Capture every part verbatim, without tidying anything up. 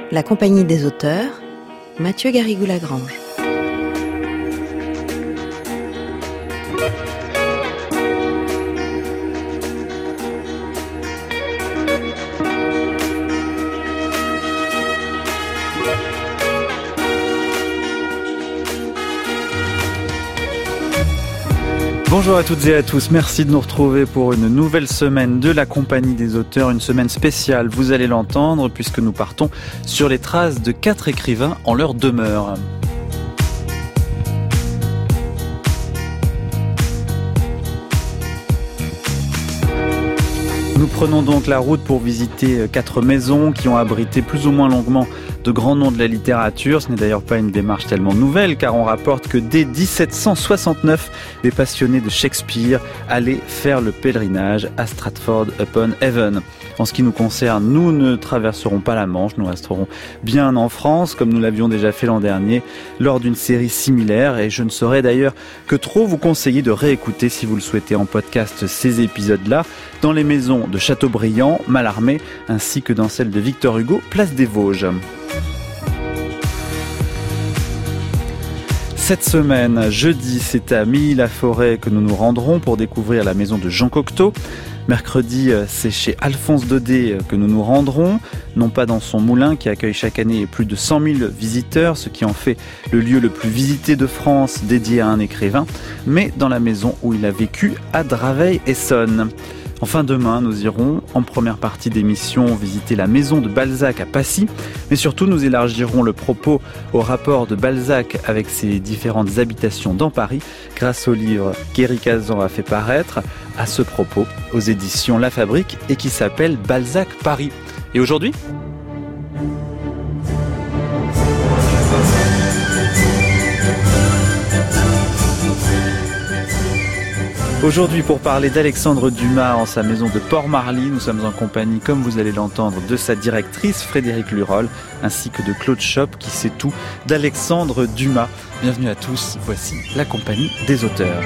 La Compagnie des auteurs, Mathieu Garrigou-Lagrange. Bonjour à toutes et à tous, merci de nous retrouver pour une nouvelle semaine de la Compagnie des auteurs, une semaine spéciale, vous allez l'entendre, puisque nous partons sur les traces de quatre écrivains en leur demeure. Nous prenons donc la route pour visiter quatre maisons qui ont abrité plus ou moins longuement de grands noms de la littérature. Ce n'est d'ailleurs pas une démarche tellement nouvelle, car on rapporte que dès dix-sept cent soixante-neuf, des passionnés de Shakespeare allaient faire le pèlerinage à Stratford-upon-Avon. En ce qui nous concerne, nous ne traverserons pas la Manche, nous resterons bien en France, comme nous l'avions déjà fait l'an dernier, lors d'une série similaire, et je ne saurais d'ailleurs que trop vous conseiller de réécouter, si vous le souhaitez, en podcast, ces épisodes-là, dans les maisons de Châteaubriand, Mallarmé, ainsi que dans celle de Victor Hugo, place des Vosges. Cette semaine, jeudi, c'est à Milly-la-Forêt que nous nous rendrons pour découvrir la maison de Jean Cocteau. Mercredi, c'est chez Alphonse Daudet que nous nous rendrons, non pas dans son moulin qui accueille chaque année plus de cent mille visiteurs, ce qui en fait le lieu le plus visité de France dédié à un écrivain, mais dans la maison où il a vécu à Draveil-Essonnes. Enfin, demain, nous irons, en première partie d'émission, visiter la maison de Balzac à Passy, mais surtout nous élargirons le propos au rapport de Balzac avec ses différentes habitations dans Paris, grâce au livre qu'Éric Hazan a fait paraître à ce propos aux éditions La Fabrique et qui s'appelle Balzac Paris. Et aujourd'hui ? Aujourd'hui, pour parler d'Alexandre Dumas en sa maison de Port-Marly, nous sommes en compagnie, comme vous allez l'entendre, de sa directrice Frédérique Lurol, ainsi que de Claude Schopp, qui sait tout d'Alexandre Dumas. Bienvenue à tous, voici la Compagnie des auteurs.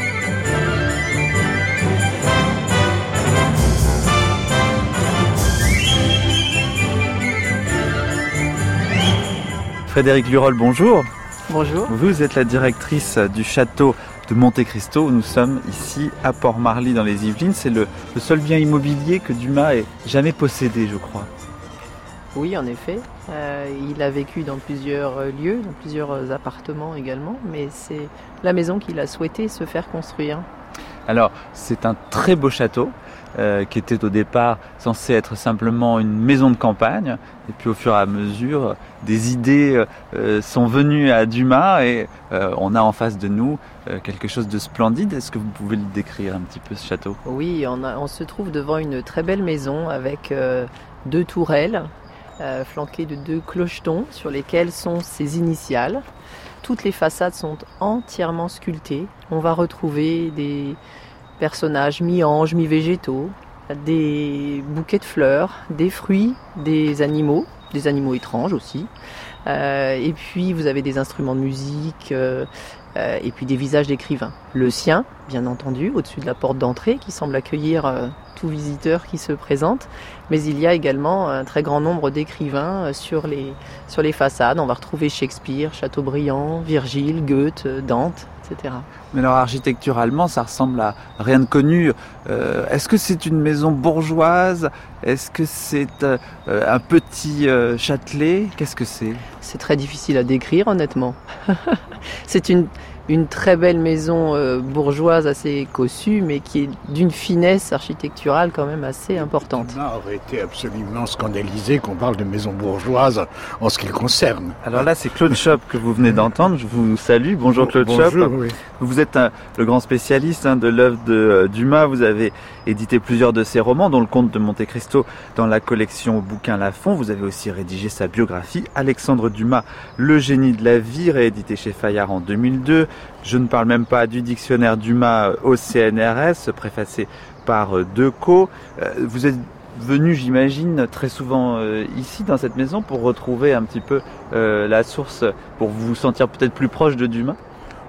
Frédérique Lurol, bonjour. Bonjour. Vous êtes la directrice du château de Monte Cristo. Nous sommes ici à Port-Marly dans les Yvelines. C'est le, le seul bien immobilier que Dumas ait jamais possédé, je crois. Oui, en effet. Euh, il a vécu dans plusieurs lieux, dans plusieurs appartements également, mais c'est la maison qu'il a souhaité se faire construire. Alors, c'est un très beau château euh, qui était au départ censé être simplement une maison de campagne. Et puis au fur et à mesure, des idées euh, sont venues à Dumas et euh, on a en face de nous euh, quelque chose de splendide. Est-ce que vous pouvez le décrire un petit peu, ce château ? Oui, on, a, on se trouve devant une très belle maison avec euh, deux tourelles euh, flanquées de deux clochetons sur lesquels sont ses initiales. Toutes les façades sont entièrement sculptées. On va retrouver des personnages mi-anges, mi-végétaux, des bouquets de fleurs, des fruits, des animaux, des animaux étranges aussi. Euh, et puis vous avez des instruments de musique euh, euh, et puis des visages d'écrivains. Le sien, bien entendu, au-dessus de la porte d'entrée qui semble accueillir euh, tout visiteur qui se présente. Mais il y a également un très grand nombre d'écrivains euh, sur les, sur les façades. On va retrouver Shakespeare, Chateaubriand, Virgile, Goethe, Dante, et cetera. Mais alors architecturalement, ça ressemble à rien de connu. Euh, est-ce que c'est une maison bourgeoise ? Est-ce que c'est euh, un petit euh, châtelet ? Qu'est-ce que c'est ? C'est très difficile à décrire, honnêtement. C'est une, une très belle maison euh, bourgeoise assez cossue, mais qui est d'une finesse architecturale quand même assez importante. Dumas aurait été absolument scandalisé qu'on parle de maison bourgeoise en ce qui le concerne. Alors là, c'est Claude Schopp que vous venez d'entendre. Je vous salue. Bonjour Claude Bonjour, Schopp. Oui. Vous êtes un, le grand spécialiste hein, de l'œuvre de euh, Dumas. Vous avez édité plusieurs de ses romans, dont Le Comte de Monte Cristo dans la collection Bouquins Lafon. Vous avez aussi rédigé sa biographie, Alexandre Dumas, Le génie de la vie, réédité chez Fayard en deux mille deux. Je ne parle même pas du dictionnaire Dumas au C N R S, préfacé par euh, Decaux. Euh, vous êtes venu, j'imagine, très souvent euh, ici, dans cette maison, pour retrouver un petit peu euh, la source, pour vous sentir peut-être plus proche de Dumas ?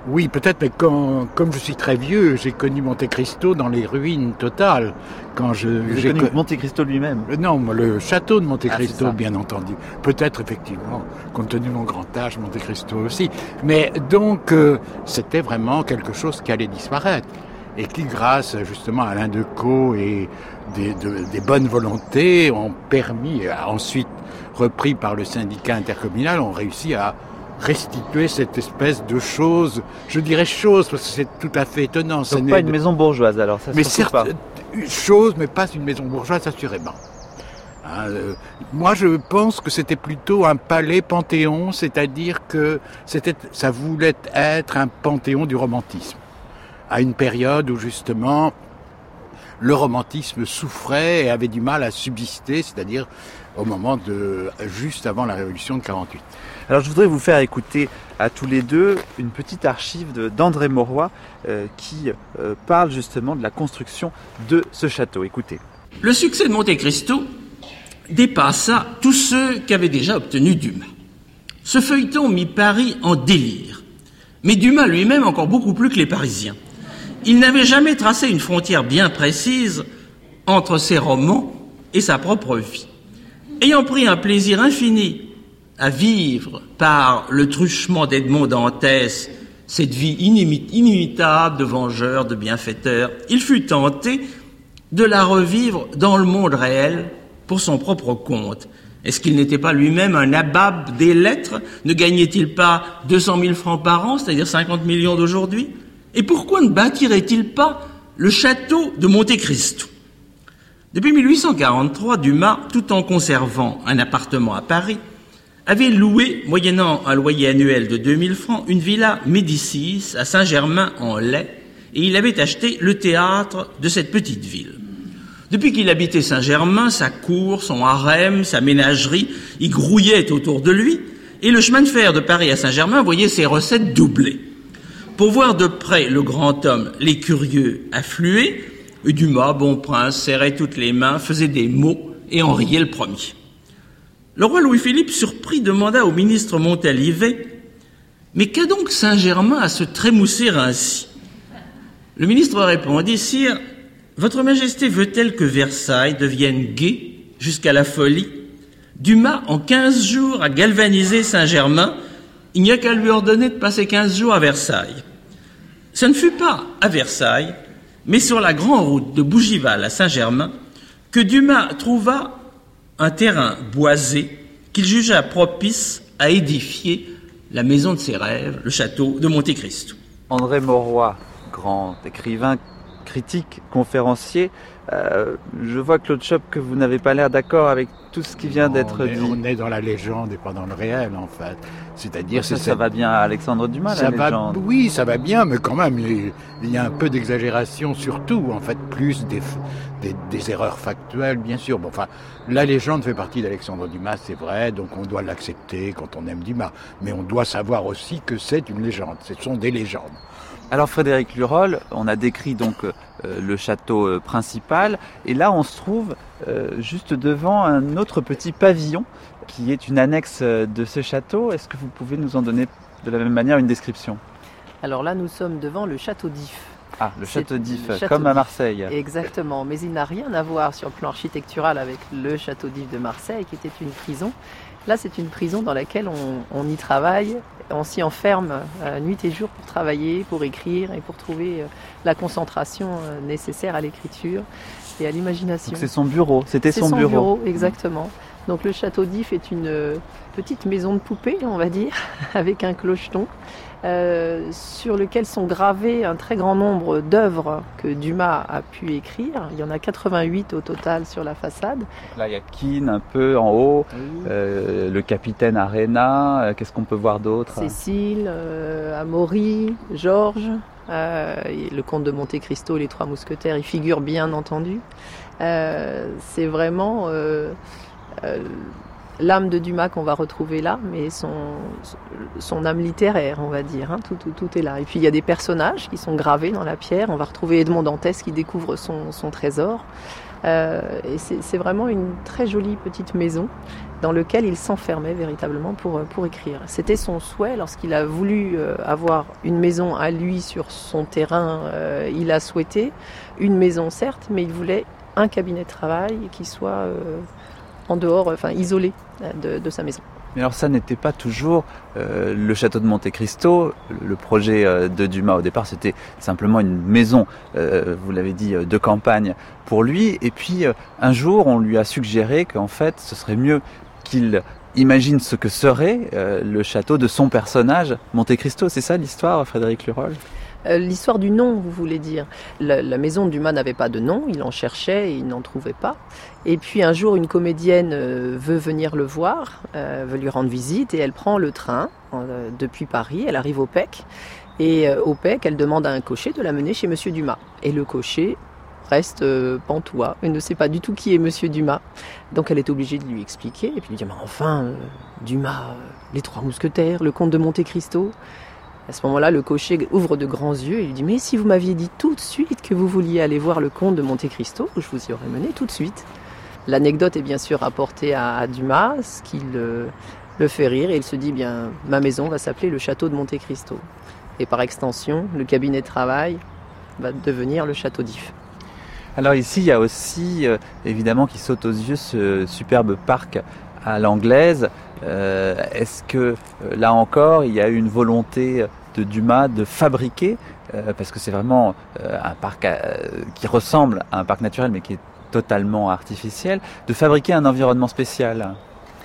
Oui, peut-être, mais quand, comme je suis très vieux, j'ai connu Monte Cristo dans les ruines totales. Quand je, Vous j'ai avez connu co- Monte Cristo lui-même. Non, le château de Monte Ah, Cristo, c'est ça. bien entendu. Peut-être, effectivement, compte tenu de mon grand âge, Monte Cristo aussi. Mais donc, euh, c'était vraiment quelque chose qui allait disparaître. Et qui, grâce justement à Alain Decaux et des, de, des bonnes volontés, ont permis, ensuite repris par le syndicat intercommunal, ont réussi à restituer cette espèce de chose, je dirais chose, parce que c'est tout à fait étonnant. Donc pas une maison bourgeoise alors, ça Mais surtout certes, pas. une chose, mais pas une maison bourgeoise, assurément. Hein, euh, moi, je pense que c'était plutôt un palais panthéon, c'est-à-dire que c'était, ça voulait être un panthéon du romantisme, à une période où justement le romantisme souffrait et avait du mal à subsister, c'est-à-dire au moment de juste avant la Révolution de quarante-huit. Alors je voudrais vous faire écouter à tous les deux une petite archive de- d'André Mauroy euh, qui euh, parle justement de la construction de ce château. Écoutez. Le succès de Monte Cristo dépassa tous ceux qu'avait déjà obtenu Dumas. Ce feuilleton mit Paris en délire, mais Dumas lui-même encore beaucoup plus que les Parisiens. Il n'avait jamais tracé une frontière bien précise entre ses romans et sa propre vie. Ayant pris un plaisir infini à vivre par le truchement d'Edmond Dantès cette vie inimi- inimitable de vengeur, de bienfaiteur, il fut tenté de la revivre dans le monde réel pour son propre compte. Est-ce qu'il n'était pas lui-même un nabab des lettres? Ne gagnait-il pas deux cent mille francs par an, c'est-à-dire cinquante millions d'aujourd'hui? Et pourquoi ne bâtirait-il pas le château de Monte Cristo? Depuis mille huit cent quarante-trois, Dumas, tout en conservant un appartement à Paris, avait loué, moyennant un loyer annuel de deux mille francs, une villa Médicis à Saint-Germain-en-Laye, et il avait acheté le théâtre de cette petite ville. Depuis qu'il habitait Saint-Germain, sa cour, son harem, sa ménagerie y grouillaient autour de lui, et le chemin de fer de Paris à Saint-Germain voyait ses recettes doubler. Pour voir de près le grand homme, les curieux affluaient, et Dumas, bon prince, serrait toutes les mains, faisait des mots et en riait le premier. Le roi Louis-Philippe, surpris, demanda au ministre Montalivet « Mais qu'a donc Saint-Germain à se trémousser ainsi ?» Le ministre répondit « Sire, votre Majesté veut-elle que Versailles devienne gai jusqu'à la folie ? Dumas, en quinze jours, a galvanisé Saint-Germain. Il n'y a qu'à lui ordonner de passer quinze jours à Versailles. » Ce ne fut pas à Versailles, mais sur la grande route de Bougival à Saint-Germain, que Dumas trouva un terrain boisé qu'il jugea propice à édifier la maison de ses rêves, le château de Monte Cristo. André Mauroy, grand écrivain, critique, conférencier. Euh, je vois, Claude Chope, que vous n'avez pas l'air d'accord avec tout ce qui vient Non, d'être on est, dit. on est dans la légende et pas dans le réel, en fait. C'est-à-dire, Ça, c'est ça cette- va bien à Alexandre Dumas, ça la va, légende. oui, ça va bien, mais quand même, il il y a un peu d'exagération surtout, en fait, plus des, des, des erreurs factuelles, bien sûr. Bon, enfin, la légende fait partie d'Alexandre Dumas, c'est vrai, donc on doit l'accepter quand on aime Dumas. Mais on doit savoir aussi que c'est une légende, ce sont des légendes. Alors Frédéric Lurol, on a décrit donc euh, le château euh, principal, et là on se trouve euh, juste devant un autre petit pavillon qui est une annexe euh, de ce château. Est-ce que vous pouvez nous en donner de la même manière une description? Alors là, nous sommes devant le château d'If. Ah, le C'est château d'If, le château comme à d'If. Marseille. Exactement, mais il n'a rien à voir sur le plan architectural avec le château d'If de Marseille, qui était une prison. Là, c'est une prison dans laquelle on, on y travaille, on s'y enferme euh, nuit et jour pour travailler, pour écrire et pour trouver euh, la concentration euh, nécessaire à l'écriture et à l'imagination. Donc c'est son bureau, c'était C'est son, son bureau. bureau, exactement. Donc le château d'If est une euh, petite maison de poupée, on va dire, avec un clocheton, euh, sur lequel sont gravés un très grand nombre d'œuvres que Dumas a pu écrire. Il y en a quatre-vingt-huit au total sur la façade. Là il y a Keane un peu en haut, euh, le capitaine Arena, euh, qu'est-ce qu'on peut voir d'autre? Cécile, euh, Amaury, Georges, euh, et le comte de Monte Cristo, les trois mousquetaires, y figurent bien entendu. Euh, c'est vraiment euh, euh, l'âme de Dumas qu'on va retrouver là, mais son, son âme littéraire, on va dire, hein, tout, tout, tout est là. Et puis il y a des personnages qui sont gravés dans la pierre. On va retrouver Edmond Dantès qui découvre son, son trésor. Euh, et c'est, c'est vraiment une très jolie petite maison dans laquelle il s'enfermait véritablement pour, pour écrire. C'était son souhait lorsqu'il a voulu avoir une maison à lui sur son terrain. Euh, il a souhaité une maison certes, mais il voulait un cabinet de travail qui soit euh, en dehors, enfin isolé de, de sa maison. Mais alors ça n'était pas toujours euh, le château de Monte Cristo. Le projet euh, de Dumas au départ, c'était simplement une maison, euh, vous l'avez dit, de campagne pour lui. Et puis euh, un jour, on lui a suggéré qu'en fait, ce serait mieux qu'il imagine ce que serait euh, le château de son personnage, Monte Cristo. C'est ça l'histoire, Frédéric Lurol ? Euh, l'histoire du nom, vous voulez dire. La, la maison de Dumas n'avait pas de nom, il en cherchait et il n'en trouvait pas. Et puis un jour, une comédienne euh, veut venir le voir, euh, veut lui rendre visite et elle prend le train euh, depuis Paris, elle arrive au P E C. Et euh, au P E C, elle demande à un cocher de la mener chez Monsieur Dumas. Et le cocher reste euh, pantois, il ne sait pas du tout qui est Monsieur Dumas. Donc elle est obligée de lui expliquer et puis lui dire « Mais enfin, euh, Dumas, euh, les Trois Mousquetaires, le comte de Monte Cristo ». À ce moment-là, le cocher ouvre de grands yeux et lui dit « Mais si vous m'aviez dit tout de suite que vous vouliez aller voir le comte de Monte Cristo, je vous y aurais mené tout de suite. » L'anecdote est bien sûr rapportée à, à Dumas, ce qui le, le fait rire et il se dit « Bien, ma maison va s'appeler le château de Monte Cristo. » Et par extension, le cabinet de travail va devenir le château d'If. Alors ici, il y a aussi, euh, évidemment, qui saute aux yeux ce superbe parc à l'anglaise. Euh, est-ce que, euh, là encore, il y a eu une volonté de Dumas de fabriquer, euh, parce que c'est vraiment euh, un parc euh, qui ressemble à un parc naturel, mais qui est totalement artificiel, de fabriquer un environnement spécial ?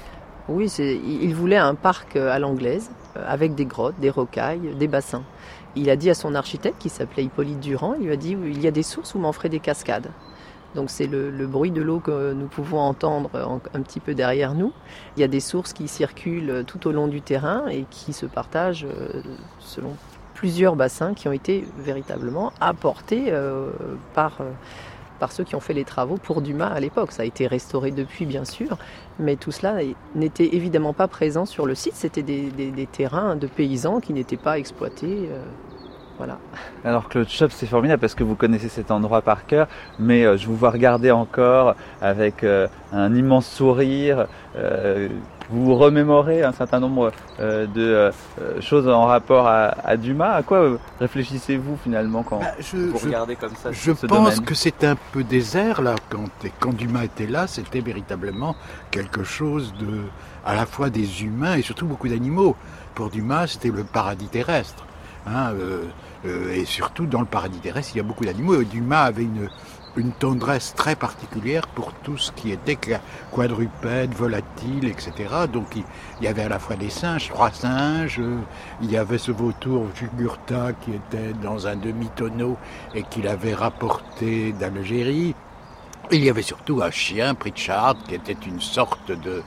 Oui, c'est, il voulait un parc à l'anglaise, avec des grottes, des rocailles, des bassins. Il a dit à son architecte, qui s'appelait Hippolyte Durand, il lui a dit « Il y a des sources où m'en ferait des cascades ». Donc c'est le, le bruit de l'eau que nous pouvons entendre en, un petit peu derrière nous. Il y a des sources qui circulent tout au long du terrain et qui se partagent euh, selon plusieurs bassins qui ont été véritablement apportés euh, par, euh, par ceux qui ont fait les travaux pour Dumas à l'époque. Ça a été restauré depuis, bien sûr, mais tout cela n'était évidemment pas présent sur le site. C'était des, des, des terrains de paysans qui n'étaient pas exploités. Euh, Voilà. Alors Claude Schopp, c'est formidable parce que vous connaissez cet endroit par cœur, mais euh, je vous vois regarder encore avec euh, un immense sourire. Euh, vous vous remémorez un certain nombre euh, de euh, choses en rapport à, à Dumas. À quoi réfléchissez-vous finalement quand bah, je, vous je, regardez comme ça Je ce pense domaine. que c'est un peu désert là. Quand, quand Dumas était là, c'était véritablement quelque chose de, à la fois des humains et surtout beaucoup d'animaux. Pour Dumas, c'était le paradis terrestre. Hein, euh, euh, et surtout dans le paradis terrestre, il y a beaucoup d'animaux. Et Dumas avait une, une tendresse très particulière pour tout ce qui était quadrupède, volatile, et cetera. Donc il, il y avait à la fois des singes, trois singes, euh, il y avait ce vautour Jugurtha qui était dans un demi-tonneau et qu'il avait rapporté d'Algérie. Il y avait surtout un chien, Pritchard, qui était une sorte de...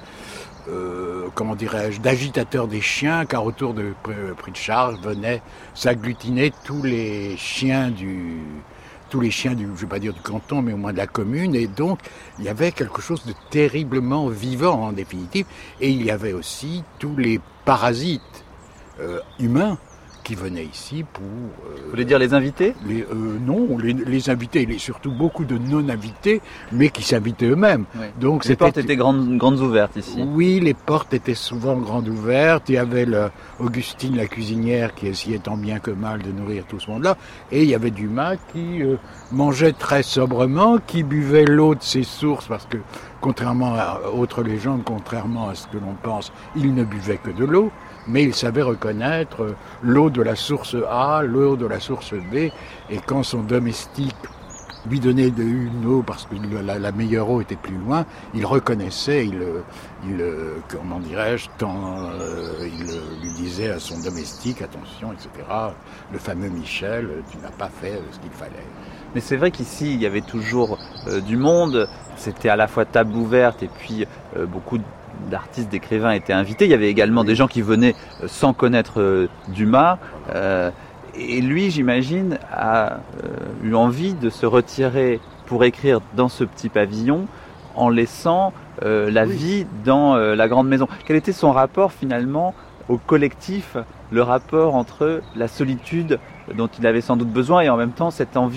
Euh, comment dirais-je, d'agitateur des chiens, car autour de Pritchard venaient s'agglutiner tous les chiens du, tous les chiens du, je ne vais pas dire du canton, mais au moins de la commune, et donc il y avait quelque chose de terriblement vivant en définitive, et il y avait aussi tous les parasites euh, humains qui venaient ici pour... Euh, Vous voulez dire les invités ? les, euh, Non, les, les invités, et surtout beaucoup de non-invités, mais qui s'invitaient eux-mêmes. Oui. Donc, les c'était... portes étaient grandes, grandes ouvertes ici. Oui, les portes étaient souvent grandes ouvertes. Il y avait le, Augustine, la cuisinière, qui essayait tant bien que mal de nourrir tout ce monde-là. Et il y avait Dumas qui euh, mangeait très sobrement, qui buvait l'eau de ses sources, parce que, contrairement à autres légendes, contrairement à ce que l'on pense, il ne buvait que de l'eau. Mais il savait reconnaître l'eau de la source A, l'eau de la source B, et quand son domestique lui donnait de une eau parce que la, la meilleure eau était plus loin, il reconnaissait, il, il comment dirais-je, tant, euh, il lui disait à son domestique, attention, et cetera, le fameux Michel, tu n'as pas fait ce qu'il fallait. Mais c'est vrai qu'ici, il y avait toujours euh, du monde, c'était à la fois table ouverte et puis euh, beaucoup de d'artistes, d'écrivains étaient invités. Il y avait également des gens qui venaient sans connaître Dumas. Euh, et lui, j'imagine, a euh, eu envie de se retirer pour écrire dans ce petit pavillon en laissant euh, la oui. vie dans euh, la grande maison. Quel était son rapport finalement au collectif, le rapport entre la solitude dont il avait sans doute besoin et en même temps cette envie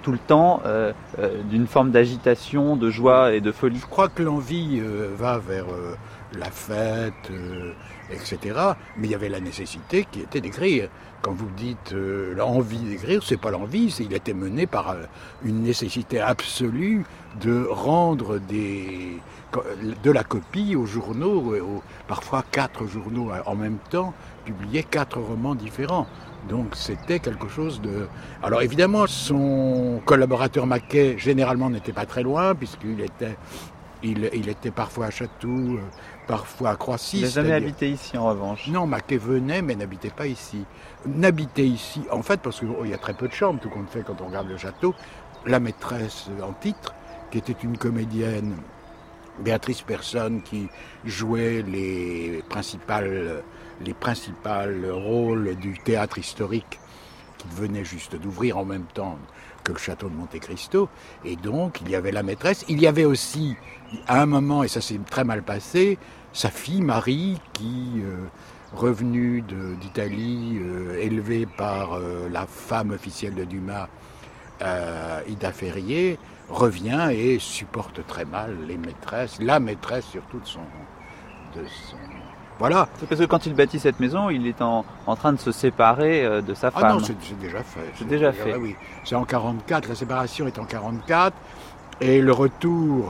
tout le temps euh, euh, d'une forme d'agitation, de joie et de folie. Je crois que l'envie euh, va vers euh, la fête, euh, et cetera. Mais il y avait la nécessité qui était d'écrire. Quand vous dites euh, l'envie d'écrire, c'est pas l'envie, c'est il était mené par euh, une nécessité absolue de rendre des, de la copie aux journaux, aux, parfois quatre journaux en même temps, publiaient quatre romans différents. Donc c'était quelque chose de... Alors évidemment, son collaborateur Maquet, généralement, n'était pas très loin, puisqu'il était, il, il était parfois à Chatou, parfois à Croissy. Il n'a jamais habité ici, en revanche. Non, Maquet venait, mais n'habitait pas ici. N'habitait ici, en fait, parce qu'il oh, y a très peu de chambres, tout compte fait, quand on regarde le château. La maîtresse en titre, qui était une comédienne, Béatrice Personne, qui jouait les principales... les principaux rôles du théâtre historique qui venait juste d'ouvrir en même temps que le château de Monte Cristo. Et donc, il y avait la maîtresse. Il y avait aussi, à un moment, et ça s'est très mal passé, sa fille Marie, qui, euh, revenue de, d'Italie, euh, élevée par euh, la femme officielle de Dumas, euh, Ida Ferrier, revient et supporte très mal les maîtresses, la maîtresse surtout de son... De son Voilà. C'est parce que quand il bâtit cette maison, il est en, en train de se séparer euh, de sa femme. Ah non, c'est, c'est déjà fait. C'est, c'est déjà, déjà fait. Oui. C'est en quarante-quatre, la séparation est en quarante-quatre, et le retour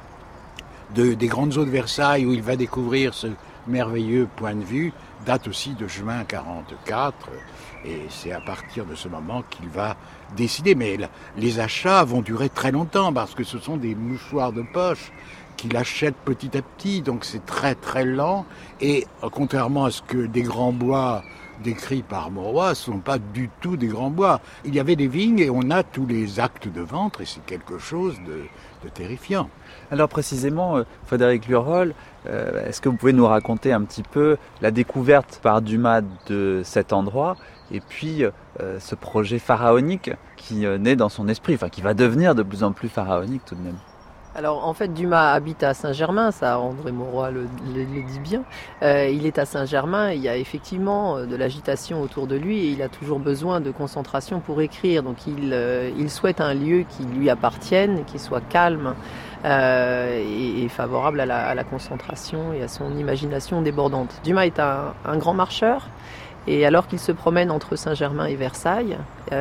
de, des grandes eaux de Versailles, où il va découvrir ce merveilleux point de vue, date aussi de juin quarante-quatre, et c'est à partir de ce moment qu'il va décider. Mais là, les achats vont durer très longtemps, parce que ce sont des mouchoirs de poche qu'il achète petit à petit, donc c'est très très lent, et contrairement à ce que des grands bois décrits par Mauroy, ne sont pas du tout des grands bois. Il y avait des vignes et on a tous les actes de vente, et c'est quelque chose de, de terrifiant. Alors précisément, Frédéric Lurol, euh, est-ce que vous pouvez nous raconter un petit peu la découverte par Dumas de cet endroit, et puis euh, ce projet pharaonique qui euh, naît dans son esprit, enfin qui va devenir de plus en plus pharaonique tout de même? Alors en fait, Dumas habite à Saint-Germain, ça André Mauroy le, le, le dit bien. Euh, il est à Saint-Germain, il y a effectivement de l'agitation autour de lui et il a toujours besoin de concentration pour écrire. Donc il, euh, il souhaite un lieu qui lui appartienne, qui soit calme euh, et, et favorable à la, à la concentration et à son imagination débordante. Dumas est un, un grand marcheur. Et alors qu'il se promène entre Saint-Germain et Versailles,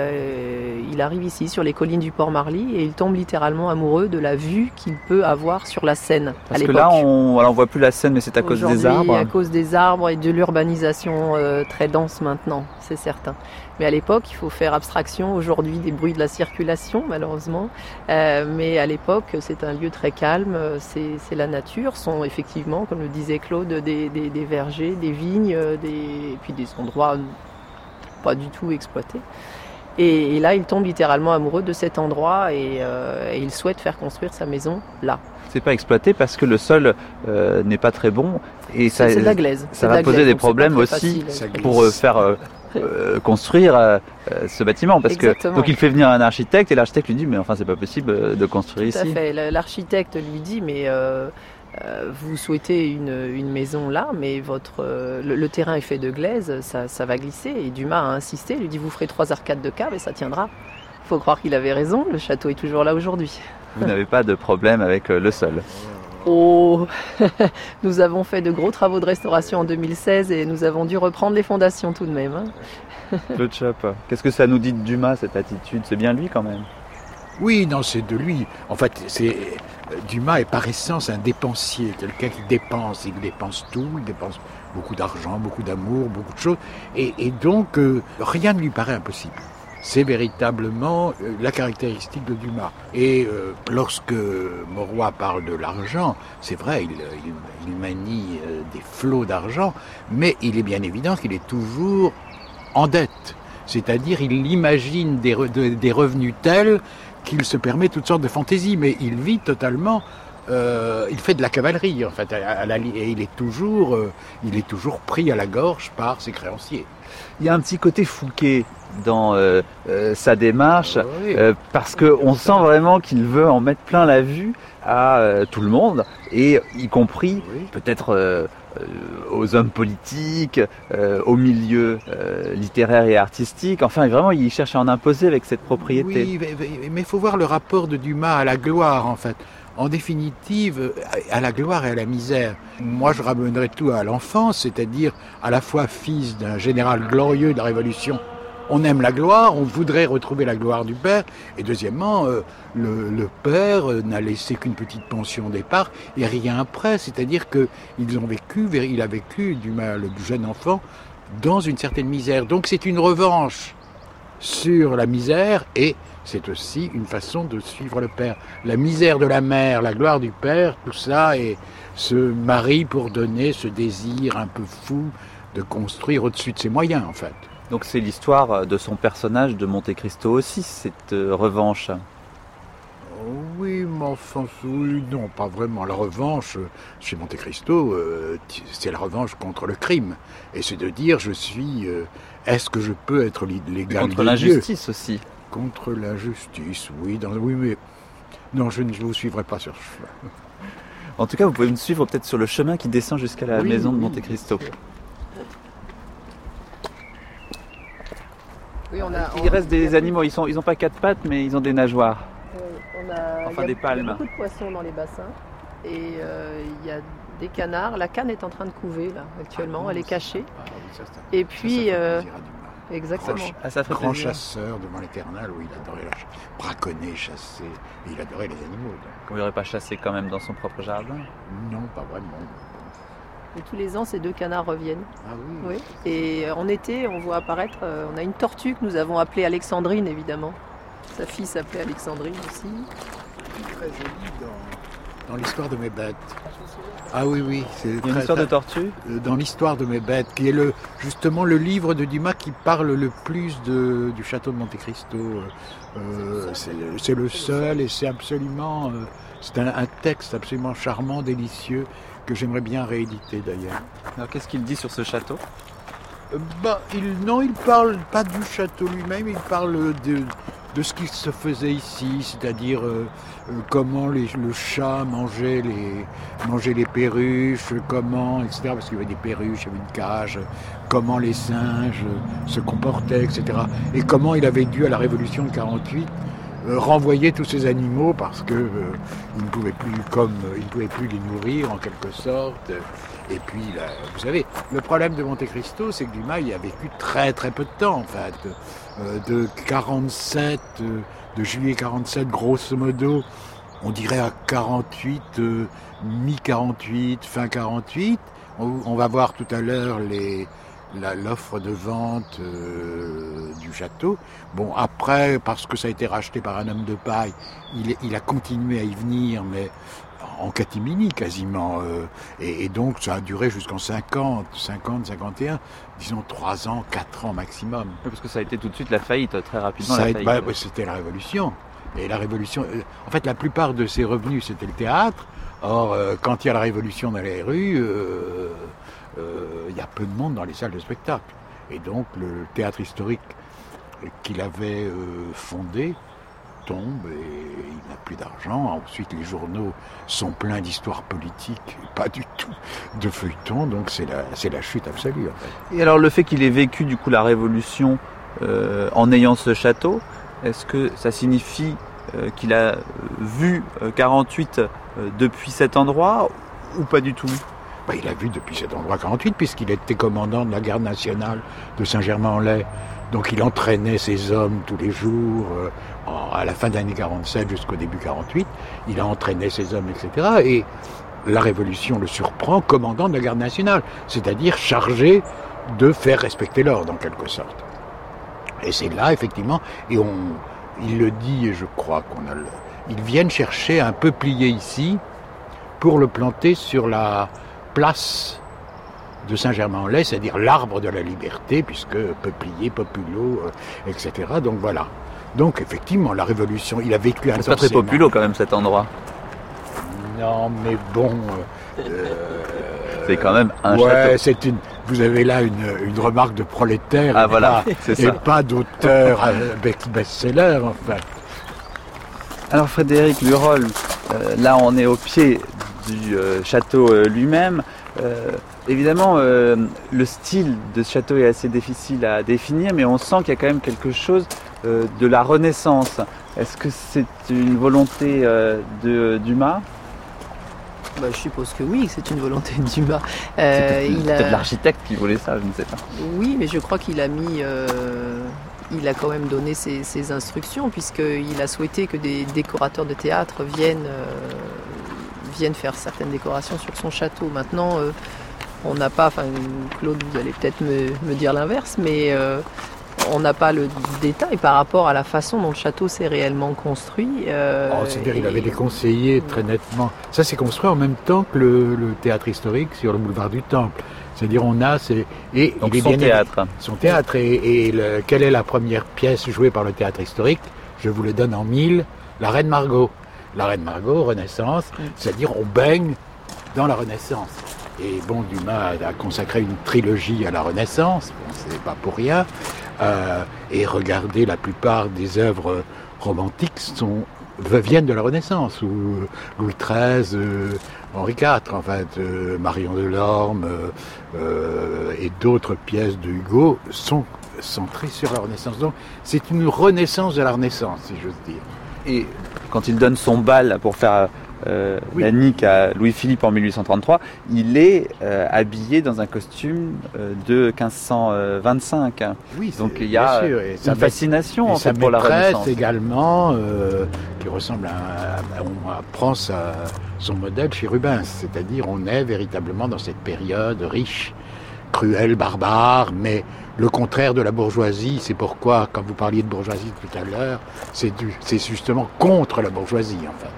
euh, il arrive ici sur les collines du Port-Marly et il tombe littéralement amoureux de la vue qu'il peut avoir sur la Seine. Parce à que l'époque. là, on ne voit plus la Seine, mais c'est à cause Aujourd'hui, des arbres. à cause des arbres et de l'urbanisation euh, très dense maintenant, c'est certain. Mais à l'époque, il faut faire abstraction aujourd'hui des bruits de la circulation, malheureusement. Euh, mais à l'époque, c'est un lieu très calme, c'est, c'est la nature. Ce sont effectivement, comme le disait Claude, des, des, des vergers, des vignes, des, et puis des endroits pas du tout exploités. Et, et là, il tombe littéralement amoureux de cet endroit et, euh, et il souhaite faire construire sa maison là. C'est pas exploité parce que le sol euh, n'est pas très bon et ça, c'est, c'est de la glaise. ça c'est va de la poser glaise, des problèmes aussi pour euh, faire euh, euh, construire euh, ce bâtiment parce Exactement. que donc il fait venir un architecte et l'architecte lui dit mais enfin c'est pas possible de construire Tout ici. à fait. L'architecte lui dit mais euh, euh, vous souhaitez une, une maison là, mais votre euh, le, le terrain est fait de glaise, ça, ça va glisser. Et Dumas a insisté, il lui dit vous ferez trois arcades de cave et ça tiendra. Il faut croire qu'il avait raison. Le château est toujours là aujourd'hui. Vous n'avez pas de problème avec le sol. Oh, nous avons fait de gros travaux de restauration en deux mille seize et nous avons dû reprendre les fondations tout de même. Hein. Claude Chope, qu'est-ce que ça nous dit de Dumas cette attitude? C'est bien lui quand même. Oui, non, c'est de lui. En fait, c'est Dumas est par essence un dépensier, quelqu'un qui dépense. Il dépense tout, il dépense beaucoup d'argent, beaucoup d'amour, beaucoup de choses. Et, et donc, euh, rien ne lui paraît impossible. C'est véritablement euh, la caractéristique de Dumas. Et euh, lorsque Mauroy parle de l'argent, c'est vrai, il, il, il manie euh, des flots d'argent, mais il est bien évident qu'il est toujours en dette. C'est-à-dire, il imagine des, re, de, des revenus tels qu'il se permet toutes sortes de fantaisies, mais il vit totalement euh, il fait de la cavalerie en fait, à, à la, et il est toujours, euh, il est toujours pris à la gorge par ses créanciers. Il y a un petit côté Fouquet dans euh, euh, sa démarche, Oui. euh, parce qu'on sent vraiment qu'il veut en mettre plein la vue à euh, tout le monde, et y compris Oui. peut-être euh, euh, aux hommes politiques, euh, au milieu euh, littéraire et artistique. Enfin, vraiment, il cherche à en imposer avec cette propriété. Oui, mais il faut voir le rapport de Dumas à la gloire, en fait. En définitive, à la gloire et à la misère. Moi, je ramènerais tout à l'enfance, c'est-à-dire à la fois fils d'un général glorieux de la Révolution. On aime la gloire, on voudrait retrouver la gloire du père. Et deuxièmement, euh, le, le père euh, n'a laissé qu'une petite pension au départ et rien après. C'est-à-dire qu'ils ont vécu, il a vécu, Dumas, le jeune enfant, dans une certaine misère. Donc c'est une revanche sur la misère et c'est aussi une façon de suivre le père. La misère de la mère, la gloire du père, tout ça, et se marie pour donner ce désir un peu fou de construire au-dessus de ses moyens, en fait. Donc c'est l'histoire de son personnage de Monte Cristo aussi, cette euh, revanche. Oui, mais enfin, oui, non, pas vraiment. La revanche, chez Monte Cristo, euh, c'est la revanche contre le crime. Et c'est de dire, je suis... Euh, est-ce que je peux être l'égal Contre de l'injustice aussi. Contre l'injustice, oui, dans, oui, mais non, je ne vous suivrai pas sur ce chemin. En tout cas, vous pouvez me suivre peut-être sur le chemin qui descend jusqu'à la Oui, maison de oui, Monte Cristo. Oui, on a, Il reste des animaux, ils sont, ils ont pas quatre pattes, mais ils ont des nageoires. on a, Enfin, il y a, des palmes. Il y a beaucoup de poissons dans les bassins et euh, il y a des canards. La canne est en train de couver là actuellement, Ah, elle est cachée. Ah, oui, ça, c'est un- Et puis, ça, ça fait euh, plaisir à Dumas. exactement. Grand, Ah, ça fait grand plaisir. chasseur devant l'éternel, où il adorait la ch- braconner, chasser, et il adorait les animaux. donc. Vous n'aurez pas chassé quand même dans son propre jardin? Non, pas vraiment. Et tous les ans, ces deux canards reviennent. Ah oui, Oui. Et en été, on voit apparaître, euh, on a une tortue que nous avons appelée Alexandrine, évidemment. Sa fille s'appelait Alexandrine aussi. c'est très joli dans, dans l'histoire de mes bêtes. Ah oui, oui, c'est Il y a une très- histoire de très- tortue? euh, dans l'histoire de mes bêtes, qui est le, justement le livre de Dumas qui parle le plus de, du château de Monte Cristo. Euh, c'est, c'est le seul et c'est absolument, euh, c'est un, un texte absolument charmant, délicieux, que j'aimerais bien rééditer d'ailleurs. Alors qu'est-ce qu'il dit sur ce château? Euh, bah, il, non, il parle pas du château lui-même, il parle de, de ce qui se faisait ici, c'est-à-dire euh, euh, comment les, le chat mangeait les, mangeait les perruches, comment, et cetera, parce qu'il y avait des perruches, il y avait une cage, comment les singes se comportaient, et cetera. Et comment il avait dû, à la Révolution de quarante-huit, euh, renvoyer tous ces animaux parce que euh, il ne pouvait plus, comme euh, il ne pouvait plus les nourrir en quelque sorte. Et puis, là, vous savez, le problème de Monte Cristo, c'est que Dumas y a vécu très très peu de temps, en fait. Euh, de quarante-sept, euh, de juillet quarante-sept, grosso modo, on dirait à quarante-huit, euh, mi-quarante-huit, fin quarante-huit. On, on va voir tout à l'heure les, la, l'offre de vente euh, du château. Bon, après, parce que ça a été racheté par un homme de paille, il, il a continué à y venir, mais en catimini quasiment. Euh, et, et donc ça a duré jusqu'en cinquante, cinquante, cinquante et un, disons trois ans, quatre ans maximum. Oui, parce que ça a été tout de suite la faillite, très rapidement Ça la a- faillite. bah, bah, c'était la Révolution. Et la Révolution, euh, en fait, la plupart de ses revenus, c'était le théâtre. Or, euh, quand il y a la Révolution dans les rues, euh, euh, il y a peu de monde dans les salles de spectacle. Et donc, le théâtre historique qu'il avait euh, fondé tombe et il n'a plus d'argent. Ensuite, les journaux sont pleins d'histoires politiques, pas du tout de feuilletons. Donc, c'est la, c'est la chute absolue, en fait. Et alors le fait qu'il ait vécu du coup la Révolution euh, en ayant ce château, est-ce que ça signifie euh, qu'il a vu euh, quarante-huit euh, depuis cet endroit ou pas du tout? Bah, il a vu depuis cet endroit quarante-huit, puisqu'il était commandant de la garde nationale de Saint-Germain-en-Laye. Donc il entraînait ses hommes tous les jours, euh, en- à la fin de l'année quarante-sept jusqu'au début quarante-huit. Il a entraîné ses hommes, et cetera. Et la Révolution le surprend commandant de la garde nationale, c'est-à-dire chargé de faire respecter l'ordre, en quelque sorte. Et c'est là, effectivement, et on, il le dit, et je crois qu'on a le... Ils viennent chercher un peuplier ici pour le planter sur la place de Saint-Germain-en-Laye, c'est-à-dire l'arbre de la liberté, puisque peuplier, populo, euh, et cetera. Donc voilà. Donc effectivement, la Révolution, il a vécu C'est pas très intensément. populo quand même cet endroit. Non, mais bon... Euh, c'est quand même un ouais, château. C'est une, vous avez là une, une remarque de prolétaire ah, et, voilà, pas, c'est et ça. pas d'auteur best-seller, en fait. Alors Frédéric Lurol, euh, là on est au pied du euh, château euh, lui-même. Euh, évidemment, euh, le style de ce château est assez difficile à définir, mais on sent qu'il y a quand même quelque chose euh, de la Renaissance. Est-ce que c'est une volonté euh, de Dumas ? Bah, je suppose que oui, c'est une volonté de Dumas. Euh, c'est peut-être, il peut-être a... l'architecte qui voulait ça, je ne sais pas. Oui, mais je crois qu'il a mis... Euh... Il a quand même donné ses, ses instructions, puisqu'il a souhaité que des décorateurs de théâtre viennent, euh, viennent faire certaines décorations sur son château. Maintenant, euh, on n'a pas, enfin Claude, vous allez peut-être me, me dire l'inverse, mais euh, on n'a pas le détail par rapport à la façon dont le château s'est réellement construit. Euh, oh, c'est-à-dire qu'il avait des conseillers très nettement. Ça s'est construit en même temps que le, le théâtre historique sur le boulevard du Temple. C'est-à-dire on a c'est et donc il est son bien théâtre. Aimé. Son théâtre et, et le, quelle est la première pièce jouée par le théâtre historique ? Je vous le donne en mille. La Reine Margot. La Reine Margot, Renaissance. Mm. C'est-à-dire on baigne dans la Renaissance. Et bon, Dumas a consacré une trilogie à la Renaissance. Bon, c'est pas pour rien. Euh, et regardez, la plupart des œuvres romantiques sont viennent de la Renaissance, où Louis treize, euh, Henri quatre, en fait, euh, Marion Delorme euh, euh, et d'autres pièces de Hugo sont centrées sur la Renaissance. Donc c'est une renaissance de la Renaissance, si j'ose dire. Et quand il donne son bal pour faire euh, oui. la nique à Louis-Philippe en mille huit cent trente-trois, il est euh, habillé dans un costume euh, de quinze cent vingt-cinq. Oui, donc il y a sûr. Et une fascination en fait, sa pour la Renaissance. Également, euh, qui ressemble à, à on prend sa, son modèle chez Rubens, c'est-à-dire on est véritablement dans cette période riche, cruelle, barbare, mais le contraire de la bourgeoisie. C'est pourquoi, quand vous parliez de bourgeoisie tout à l'heure, c'est, du, c'est justement contre la bourgeoisie, en fait.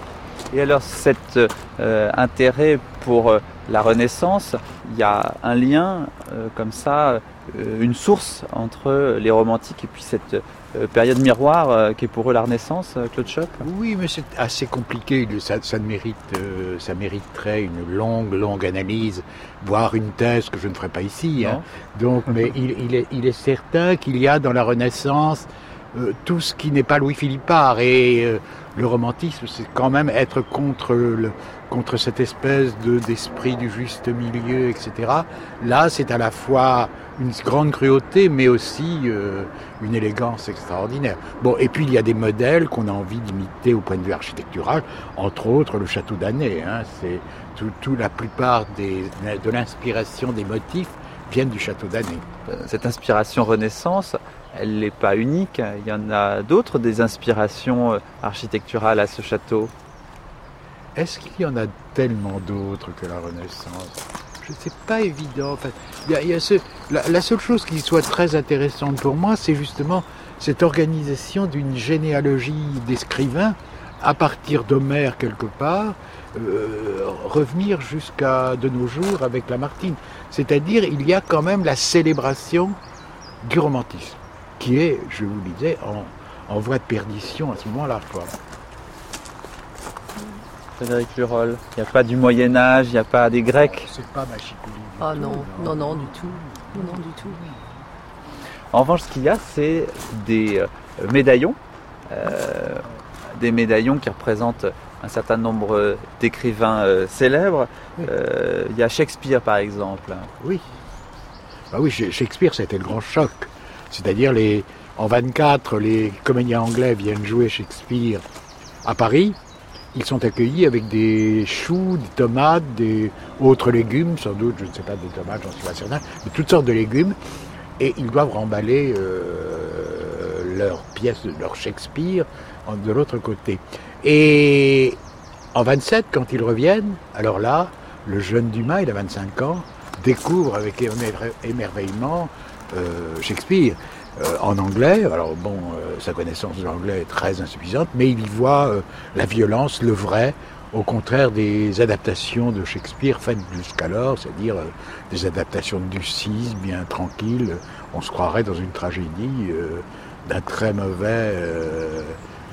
Et alors, cet euh, intérêt pour euh, la Renaissance, il y a un lien euh, comme ça, euh, une source entre les romantiques et puis cette euh, période miroir euh, qui est pour eux la Renaissance, euh, Claude Chope ? Oui, mais c'est assez compliqué. Ça, ça, mérite, euh, ça mériterait une longue, longue analyse, voire une thèse que je ne ferai pas ici. Hein. Donc, mais il, il, est, il est certain qu'il y a dans la Renaissance euh, tout ce qui n'est pas Louis-Philippard et euh, le romantisme, c'est quand même être contre, le, contre cette espèce de, d'esprit du juste milieu, et cetera. Là, c'est à la fois une grande cruauté, mais aussi euh, une élégance extraordinaire. Bon, et puis il y a des modèles qu'on a envie d'imiter au point de vue architectural, entre autres le château d'Annay. Hein, c'est tout, tout, la plupart des, de l'inspiration des motifs viennent du château d'Annay. Cette inspiration Renaissance, elle n'est pas unique. Il y en a d'autres, des inspirations architecturales à ce château. Est-ce qu'il y en a tellement d'autres que la Renaissance ? Je sais pas évident. Enfin, il y a, il y a ce, la, la seule chose qui soit très intéressante pour moi, c'est justement cette organisation d'une généalogie d'écrivains à partir d'Homère quelque part, euh, revenir jusqu'à de nos jours avec Lamartine. C'est-à-dire, il y a quand même la célébration du romantisme, qui est, je vous le disais, en, en voie de perdition à ce moment-là, quoi. Frédéric Lurol, il n'y a pas du Moyen-Âge, il n'y a pas des Grecs. C'est pas Machicoulis. Ah non, non, non, du tout. Non, non, du tout. En revanche, ce qu'il y a, c'est des euh, médaillons, euh, des médaillons qui représentent un certain nombre d'écrivains euh, célèbres. Oui. Euh, il y a Shakespeare, par exemple. Oui. Bah oui, Shakespeare, c'était le grand choc. C'est-à-dire, les, en vingt-quatre, les comédiens anglais viennent jouer Shakespeare à Paris. Ils sont accueillis avec des choux, des tomates, des autres légumes, sans doute, je ne sais pas, des tomates, j'en suis pas certain, mais toutes sortes de légumes. Et ils doivent remballer euh, leur pièce, leur Shakespeare de l'autre côté. Et en vingt-sept, quand ils reviennent, alors là, le jeune Dumas, il a vingt-cinq ans, découvre avec émerveillement euh, Shakespeare. Euh, en anglais, alors bon, euh, sa connaissance de l'anglais est très insuffisante, mais il y voit euh, la violence, le vrai, au contraire des adaptations de Shakespeare faites jusqu'alors, c'est-à-dire euh, des adaptations de Ducis, bien tranquilles, on se croirait dans une tragédie euh, d'un très mauvais, euh,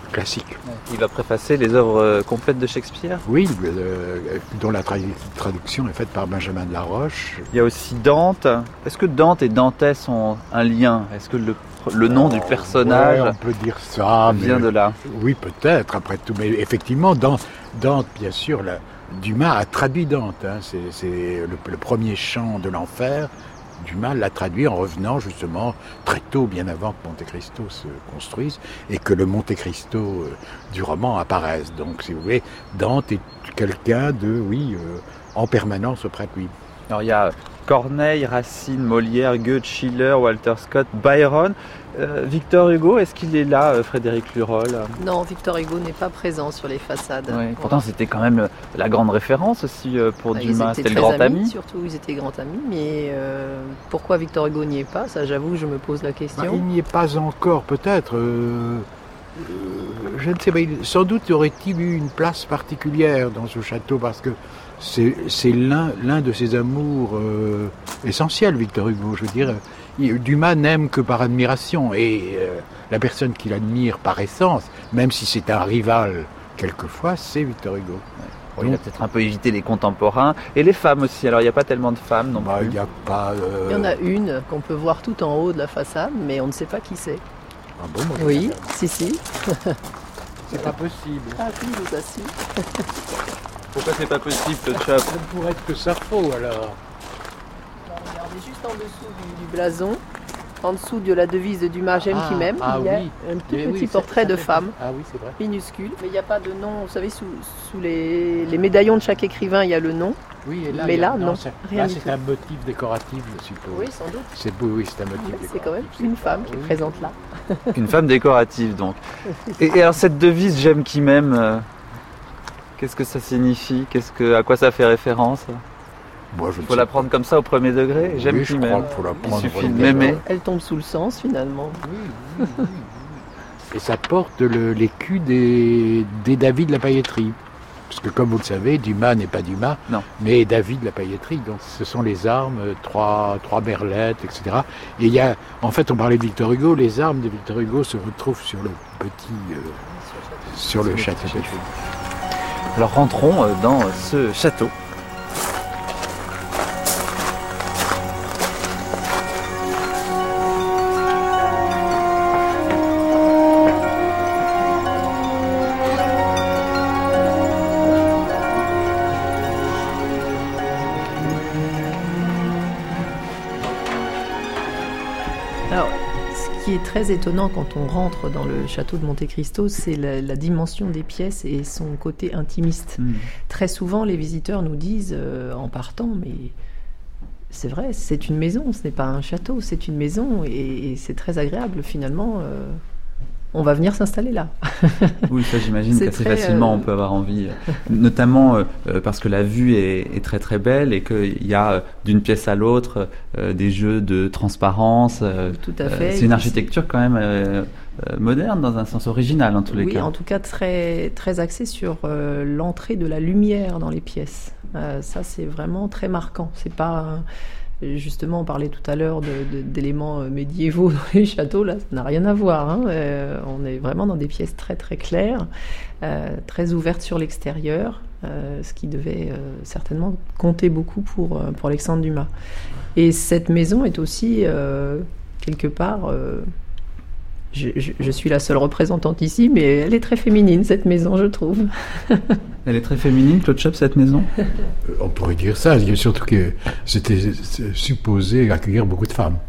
classique. Il va préfacer les œuvres complètes de Shakespeare. Oui, euh, dont la tradu- traduction est faite par Benjamin de la Roche. Il y a aussi Dante. Est-ce que Dante et Dantès ont un lien? Est-ce que le, le nom du personnage ouais, on peut dire ça, vient mais, de là? Oui, peut-être, après tout. Mais effectivement, Dante, Dante bien sûr, la, Dumas a traduit Dante. Hein, c'est, c'est le, le premier chant de l'enfer. Dumas l'a traduit en revenant justement très tôt, bien avant que Monte Cristo se construise et que le Monte Cristo euh, du roman apparaisse. Donc, si vous voulez, Dante est quelqu'un de, oui, euh, en permanence auprès de lui. Alors il y a Corneille, Racine, Molière, Goethe, Schiller, Walter Scott, Byron. Euh, Victor Hugo, est-ce qu'il est là, euh, Frédéric Lurol? Non, Victor Hugo n'est pas présent sur les façades. Ouais, pourtant, c'était quand même la grande référence aussi euh, pour Ah, Dumas. C'était le très grand amis, ami. Surtout, ils étaient grands amis. Mais euh, pourquoi Victor Hugo n'y est pas? Ça, j'avoue, je me pose la question. Ben, il n'y est pas encore, peut-être. Euh, euh, je ne sais pas. Il, sans doute aurait-il eu une place particulière dans ce château parce que c'est, c'est l'un, l'un de ses amours euh, essentiels, Victor Hugo. Je veux dire, il, Dumas n'aime que par admiration et euh, la personne qu'il admire par essence, même si c'est un rival quelquefois, c'est Victor Hugo. Bon, il a peut-être un peu évité les contemporains et les femmes aussi. Alors il n'y a pas tellement de femmes non bah, plus. Il y a pas. Euh... Il y en a une qu'on peut voir tout en haut de la façade, mais on ne sait pas qui c'est. Ah bon, moi, Oui, si, si. c'est pas possible. Ah oui, je vous assure. Pourquoi c'est pas possible, le chap? Ça ne pourrait être que Sappho alors. Regardez juste en dessous du, du blason, en dessous de la devise de Dumas, j'aime Ah, qui m'aime, ah il y a oui. un tout Mais petit oui, portrait ça- de ça- femme, Ah oui, c'est vrai. minuscule. Mais il n'y a pas de nom, vous savez, sous, sous les, les médaillons de chaque écrivain, il y a le nom. Oui, et là, Mais il y a- là, non, c'est, rien là, du c'est tout. un motif décoratif, je suppose. Oui, sans doute. C'est beau, oui, c'est un motif Mais décoratif. c'est quand même une femme qui est Oui. présente là. Une femme décorative donc. Et, et alors cette devise j'aime qui m'aime, euh, qu'est-ce que ça signifie? Qu'est-ce que, à quoi ça fait référence? Moi, je Il ne faut sais la pas. prendre comme ça au premier degré? J'aime Oui, qui je crois m'aime. qu'il faut la Il prendre suffit au de premier m'aimer. degré. Elle tombe sous le sens finalement. Oui, oui, oui, oui. Et ça porte le, l'écu des, des David la pailletterie. Parce que comme vous le savez, Dumas n'est pas Dumas, Non. mais David la pailletterie. Donc ce sont les armes, trois, trois berlettes, et cetera. Et il y a, en fait, on parlait de Victor Hugo, les armes de Victor Hugo se retrouvent sur le petit, euh, sur le château. Alors rentrons euh, dans ce château. Alors, ce qui est très étonnant quand on rentre dans le château de Monte Cristo, c'est la, la dimension des pièces et son côté intimiste. Mmh. Très souvent, les visiteurs nous disent, euh, en partant, mais c'est vrai, c'est une maison, ce n'est pas un château, c'est une maison, et, et c'est très agréable finalement. euh, on va venir s'installer là. Oui, ça j'imagine C'est qu'assez très, facilement euh, on peut avoir envie, euh, notamment euh, euh, parce que la vue est, est très très belle et qu'il y a euh, d'une pièce à l'autre euh, des jeux de transparence. euh, Tout à euh, fait. c'est une architecture quand même euh, euh, moderne dans un sens original en tous les Oui, cas. en tout cas très, très axé sur euh, l'entrée de la lumière dans les pièces. Euh, ça, c'est vraiment très marquant. C'est pas un- Justement, on parlait tout à l'heure de, de, d'éléments médiévaux dans les châteaux. Là, ça n'a rien à voir. Hein. Euh, on est vraiment dans des pièces très très claires, euh, très ouvertes sur l'extérieur, euh, ce qui devait euh, certainement compter beaucoup pour, euh, pour Alexandre Dumas. Et cette maison est aussi, euh, quelque part... Euh, Je, je, je suis la seule représentante ici, mais elle est très féminine, cette maison, je trouve. Elle est très féminine, Claude Chop, cette maison. Euh, On pourrait dire ça, il y a surtout que c'était supposé accueillir beaucoup de femmes.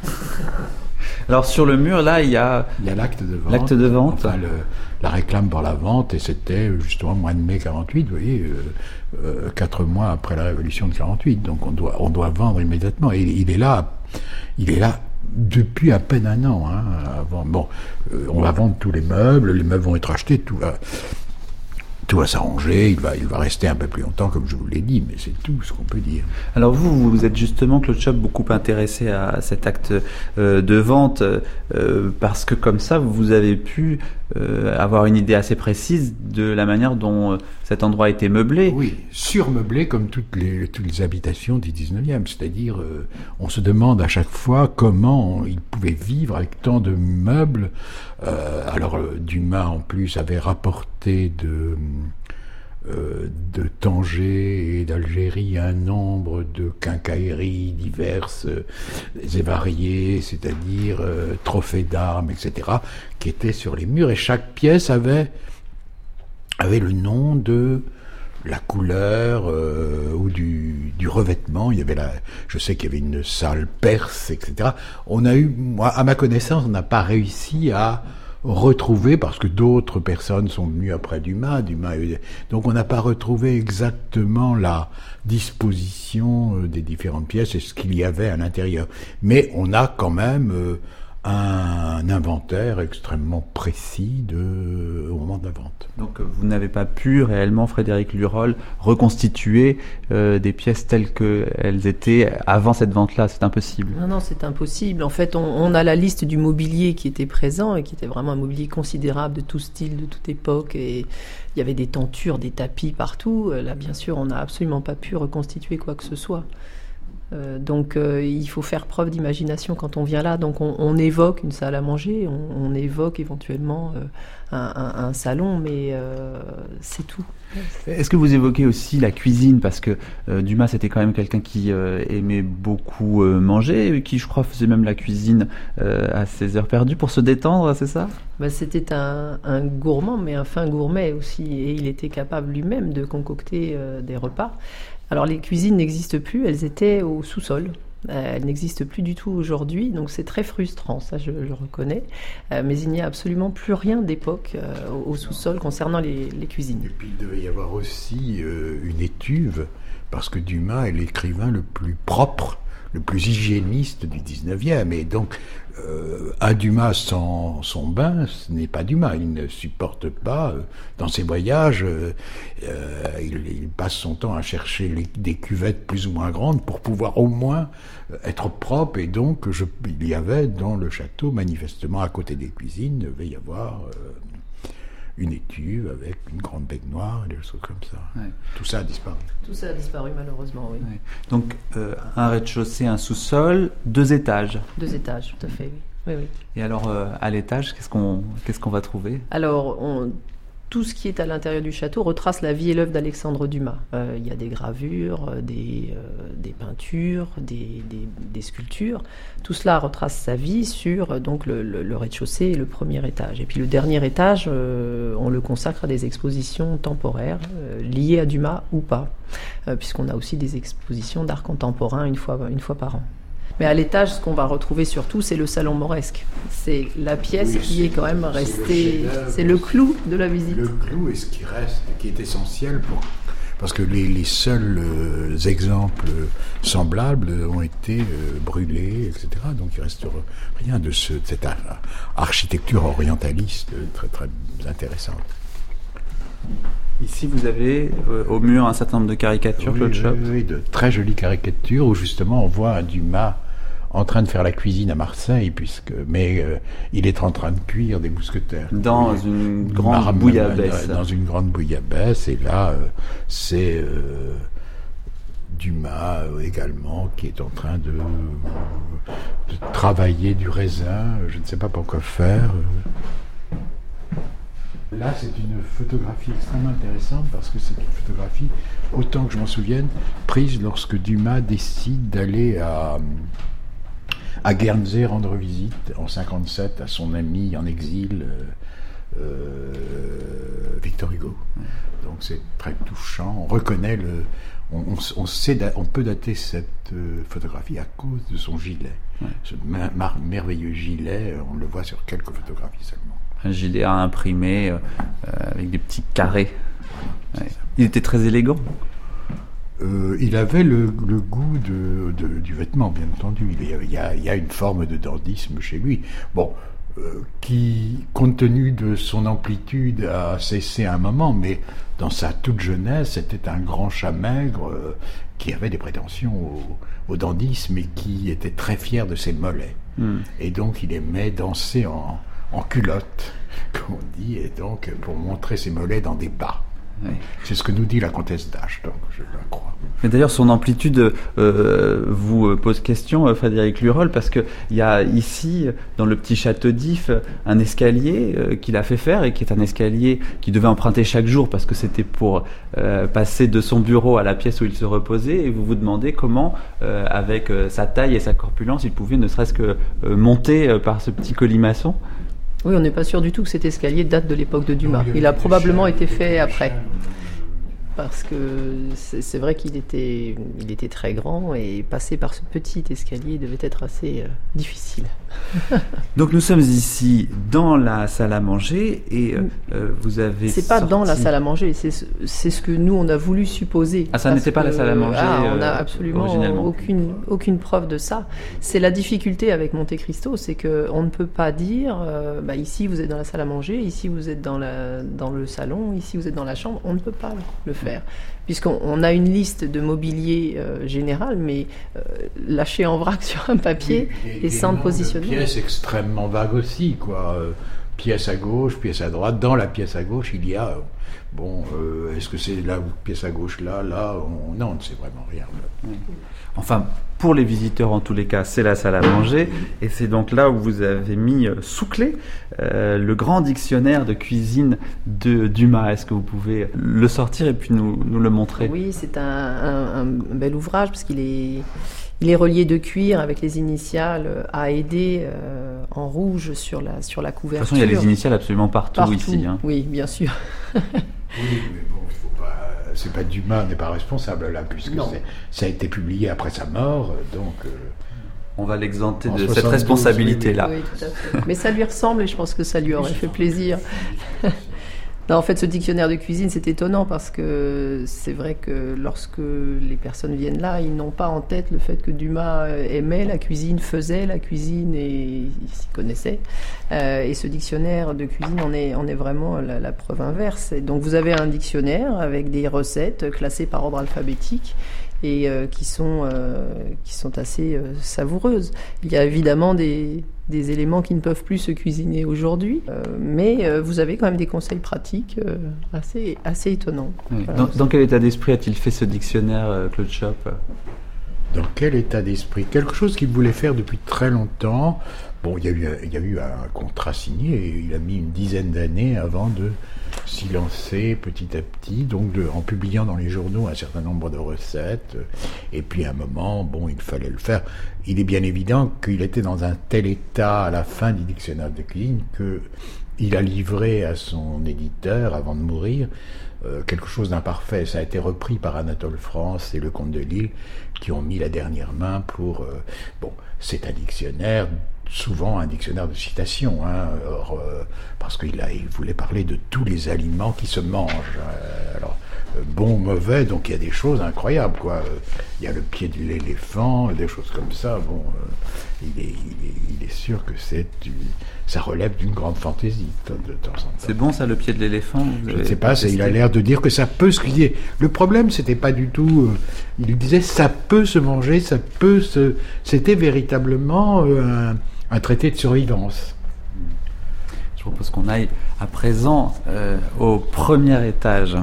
Alors sur le mur, là, il y a Il y a l'acte de vente. L'acte de vente. Enfin, le, la réclame pour la vente, et c'était justement au mois de mai quarante-huit, vous voyez, euh, euh, quatre mois après la révolution de quarante-huit. Donc on doit, on doit vendre immédiatement. Et il est là, il est là depuis à peine un an. Hein, avant. Bon, euh, on va vendre tous les meubles, les meubles vont être achetés, tout va, tout va s'arranger, il va, il va rester un peu plus longtemps, comme je vous l'ai dit, mais c'est tout ce qu'on peut dire. Alors vous, vous êtes justement, Claude Chop, beaucoup intéressé à cet acte euh, de vente, euh, parce que comme ça, vous avez pu euh, avoir une idée assez précise de la manière dont euh, cet endroit a été meublé. Oui, surmeublé comme toutes les, toutes les habitations du dix-neuvième. C'est-à-dire, euh, on se demande à chaque fois comment ils pouvaient vivre avec tant de meubles. Euh, alors, euh, Dumas, en plus, avait rapporté de... Euh, de Tanger et d'Algérie un nombre de quincailleries diverses euh, et variées, c'est-à-dire euh, trophées d'armes, et cetera, qui étaient sur les murs, et chaque pièce avait, avait le nom de la couleur euh, ou du, du revêtement. Il y avait la, je sais qu'il y avait une salle perse, et cetera. On a eu, moi, à ma connaissance, on n'a pas réussi à retrouver, parce que d'autres personnes sont venues après Dumas, Dumas, donc on n'a pas retrouvé exactement la disposition des différentes pièces et ce qu'il y avait à l'intérieur. Mais on a quand même euh, un inventaire extrêmement précis de, au moment de la vente. Donc vous n'avez pas pu réellement, Frédéric Lurol, reconstituer euh, des pièces telles qu'elles étaient avant cette vente-là, c'est impossible. Non, non, c'est impossible. En fait, on, on a la liste du mobilier qui était présent et qui était vraiment un mobilier considérable de tout style, de toute époque, et il y avait des tentures, des tapis partout. Là, bien sûr, on n'a absolument pas pu reconstituer quoi que ce soit. Euh, donc euh, il faut faire preuve d'imagination quand on vient là. Donc on, on évoque une salle à manger, on, on évoque éventuellement euh, un, un, un salon, mais euh, c'est tout. Est-ce que vous évoquez aussi la cuisine, parce que euh, Dumas c'était quand même quelqu'un qui euh, aimait beaucoup euh, manger, qui je crois faisait même la cuisine euh, à ses heures perdues pour se détendre, c'est ça ? Ben, c'était un, un gourmand, mais un fin gourmet aussi, et il était capable lui-même de concocter euh, des repas. Alors les cuisines n'existent plus, elles étaient au sous-sol. Euh, elles n'existent plus du tout aujourd'hui, donc c'est très frustrant, ça je le reconnais. Euh, mais il n'y a absolument plus rien d'époque euh, au, au sous-sol concernant les, les cuisines. Et puis il devait y avoir aussi euh, une étuve, parce que Dumas est l'écrivain le plus propre, le plus hygiéniste du dix-neuvième. Et donc, euh, un Dumas sans son bain, ce n'est pas Dumas. Il ne supporte pas, euh, dans ses voyages, euh, euh, il, il passe son temps à chercher les, des cuvettes plus ou moins grandes pour pouvoir au moins être propre. Et donc, je, il y avait dans le château, manifestement, à côté des cuisines, il devait y avoir... Euh, une étuve avec une grande baignoire et des choses comme ça. Ouais. Tout ça a disparu. Tout ça a disparu malheureusement, oui. Ouais. Donc euh, un rez-de-chaussée, un sous-sol, deux étages. Deux étages, tout à fait, oui. oui, oui. Et alors euh, à l'étage, qu'est-ce qu'on, qu'est-ce qu'on va trouver ? Alors, on... tout ce qui est à l'intérieur du château retrace la vie et l'œuvre d'Alexandre Dumas. Euh, il y a des gravures, des, euh, des peintures, des, des, des sculptures. Tout cela retrace sa vie sur donc, le, le, le rez-de-chaussée et le premier étage. Et puis le dernier étage, euh, on le consacre à des expositions temporaires euh, liées à Dumas ou pas, euh, puisqu'on a aussi des expositions d'art contemporain une fois, une fois par an. Mais à l'étage, ce qu'on va retrouver surtout, c'est le salon mauresque. C'est la pièce oui, qui est quand même restée... C'est, c'est le clou de la visite. Le clou est ce qui reste, qui est essentiel pour... Parce que les, les seuls euh, exemples semblables ont été euh, brûlés, et cetera. Donc il ne reste rien de, ce, de cette ar- architecture orientaliste très, très intéressante. Ici, vous avez euh, au mur un certain nombre de caricatures, oui, Claude Chope. Oui, oui, de très jolies caricatures où justement on voit un Dumas en train de faire la cuisine à Marseille, puisque mais euh, il est en train de cuire des mousquetaires. Dans oui, une grande Mar- bouillabaisse. Dans une grande bouillabaisse, et là, euh, c'est euh, Dumas euh, également qui est en train de, de travailler du raisin, je ne sais pas pour quoi faire. Euh. Là, c'est une photographie extrêmement intéressante parce que c'est une photographie, autant que je m'en souvienne, prise lorsque Dumas décide d'aller à, à Guernsey rendre visite en cinquante-sept à son ami en exil, euh, euh, Victor Hugo. Donc c'est très touchant. On reconnaît le, on, on, on sait, on peut dater cette euh, photographie à cause de son gilet. Ouais. Ce mer- merveilleux gilet, on le voit sur quelques photographies seulement. Un gilet à imprimer euh, avec des petits carrés. Ouais. Il était très élégant. Euh, il avait le, le goût de, de, du vêtement, bien entendu. Il y, a, il, y a, il y a une forme de dandysme chez lui. Bon, euh, qui, compte tenu de son amplitude, a cessé à un moment, mais dans sa toute jeunesse, c'était un grand chat maigre euh, qui avait des prétentions au, au dandysme et qui était très fier de ses mollets. Mm. Et donc, il aimait danser en... en culotte, comme on dit, et donc pour montrer ses mollets dans des bas. Oui. C'est ce que nous dit la comtesse d'Ache, donc je la crois. Mais d'ailleurs, son amplitude euh, vous pose question, Frédéric Lurol, parce qu'il y a ici, dans le petit château d'If, un escalier euh, qu'il a fait faire et qui est un escalier qu'il devait emprunter chaque jour parce que c'était pour euh, passer de son bureau à la pièce où il se reposait. Et vous vous demandez comment, euh, avec euh, sa taille et sa corpulence, il pouvait ne serait-ce que euh, monter euh, par ce petit colimaçon. Oui, on n'est pas sûr du tout que cet escalier date de l'époque de Dumas. Il a probablement été fait après. Parce que c'est, c'est vrai qu'il était, il était très grand et passer par ce petit escalier devait être assez euh, difficile. Donc nous sommes ici dans la salle à manger et euh, vous avez C'est sorti... pas dans la salle à manger, c'est, c'est ce que nous on a voulu supposer. Ah, ça n'était pas que, la salle à manger ah, on n'a euh, absolument aucune, aucune preuve de ça. C'est la difficulté avec Monte Cristo, c'est qu'on ne peut pas dire euh, bah, ici vous êtes dans la salle à manger, ici vous êtes dans, la, dans le salon, ici vous êtes dans la chambre. On ne peut pas le faire. Puisqu'on on a une liste de mobilier euh, général, mais euh, lâché en vrac sur un papier et, et, et sans le positionnement. Pièces extrêmement vagues aussi, quoi. Euh, pièce à gauche, pièce à droite. Dans la pièce à gauche, il y a, euh, bon, euh, est-ce que c'est là ou pièce à gauche là, là, on, non, on ne sait vraiment rien. Oui. Enfin, pour les visiteurs en tous les cas, c'est la salle à manger et c'est donc là où vous avez mis euh, sous clé euh, le grand dictionnaire de cuisine de Dumas. Est-ce que vous pouvez le sortir et puis nous, nous le montrer ? Oui, c'est un, un, un bel ouvrage parce qu'il est, il est relié de cuir avec les initiales A et D euh, en rouge sur la, sur la couverture. De toute façon, il y a les initiales absolument partout, partout. ici. Hein. Oui, bien sûr. Oui, mais bon, il faut pas... C'est pas Dumas n'est pas responsable là, puisque c'est, ça a été publié après sa mort, donc... Euh, on va l'exempter de cette responsabilité-là. Oui, tout à fait. Mais ça lui ressemble et je pense que ça lui aurait fait plaisir. Non, en fait, ce dictionnaire de cuisine, c'est étonnant parce que c'est vrai que lorsque les personnes viennent là, ils n'ont pas en tête le fait que Dumas aimait la cuisine, faisait la cuisine et il s'y connaissait. Euh, et ce dictionnaire de cuisine en est, en est vraiment la, la preuve inverse. Et donc, vous avez un dictionnaire avec des recettes classées par ordre alphabétique et euh, qui sont euh, qui sont assez euh, savoureuses. Il y a évidemment des des éléments qui ne peuvent plus se cuisiner aujourd'hui, euh, mais euh, vous avez quand même des conseils pratiques euh, assez assez étonnants. Oui. Voilà. Dans, dans quel état d'esprit a-t-il fait ce dictionnaire, euh, Claude Chope ? Dans quel état d'esprit ? Quelque chose qu'il voulait faire depuis très longtemps. Bon, il y a eu, il y a eu un contrat signé et il a mis une dizaine d'années avant de s'y lancer petit à petit, donc de, en publiant dans les journaux un certain nombre de recettes. Et puis à un moment, bon, il fallait le faire. Il est bien évident qu'il était dans un tel état à la fin du dictionnaire de cuisine que il a livré à son éditeur, avant de mourir, euh, quelque chose d'imparfait. Ça a été repris par Anatole France et le Comte de Lille, qui ont mis la dernière main pour... Euh, bon, c'est un dictionnaire, souvent un dictionnaire de citations, hein, or, euh, parce qu'il a, il voulait parler de tous les aliments qui se mangent. Euh, alors, euh, bon, mauvais, donc il y a des choses incroyables, quoi. Euh, il y a le pied de l'éléphant, des choses comme ça. Bon, euh, il, est, il, est, il est sûr que c'est du, ça relève d'une grande fantaisie de, de temps en temps. C'est bon ça, le pied de l'éléphant ? Je ne sais pas, c'est, il a l'air de dire que ça peut se cuisiner. Le problème, c'était pas du tout... Euh, il disait ça peut se manger, ça peut se... C'était véritablement euh, un, un traité de survivance. Je propose qu'on aille à présent euh, au premier étage.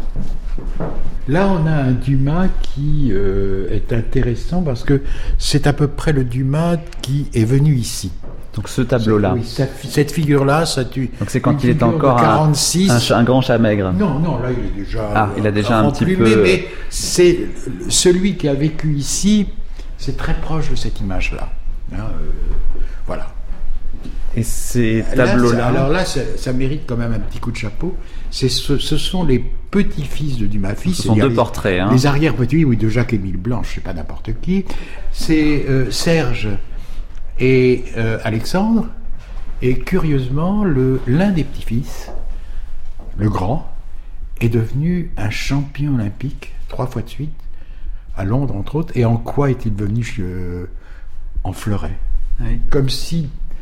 Là, on a un Dumas qui euh, est intéressant parce que c'est à peu près le Dumas qui est venu ici. Donc ce tableau-là. Oui, cette, cette figure-là, ça tue. Donc c'est quand il est encore un, un, un grand chat maigre. Non, non, là il est déjà. Ah, il a déjà un petit plumé, peu. Mais c'est celui qui a vécu ici, c'est très proche de cette image-là. Hein, euh, voilà. Et ces là, tableaux-là. Ça, alors là, ça, ça mérite quand même un petit coup de chapeau. C'est ce, ce sont les petits-fils de Dumas fils. Ce sont deux les, portraits. Hein. Les arrière-petits, oui, de Jacques-Émile Blanche, c'est pas n'importe qui. C'est euh, Serge et euh, Alexandre. Et curieusement, le, l'un des petits-fils, le grand, est devenu un champion olympique, trois fois de suite, à Londres entre autres. Et en quoi est-il devenu euh, en fleuret ? Oui. Comme si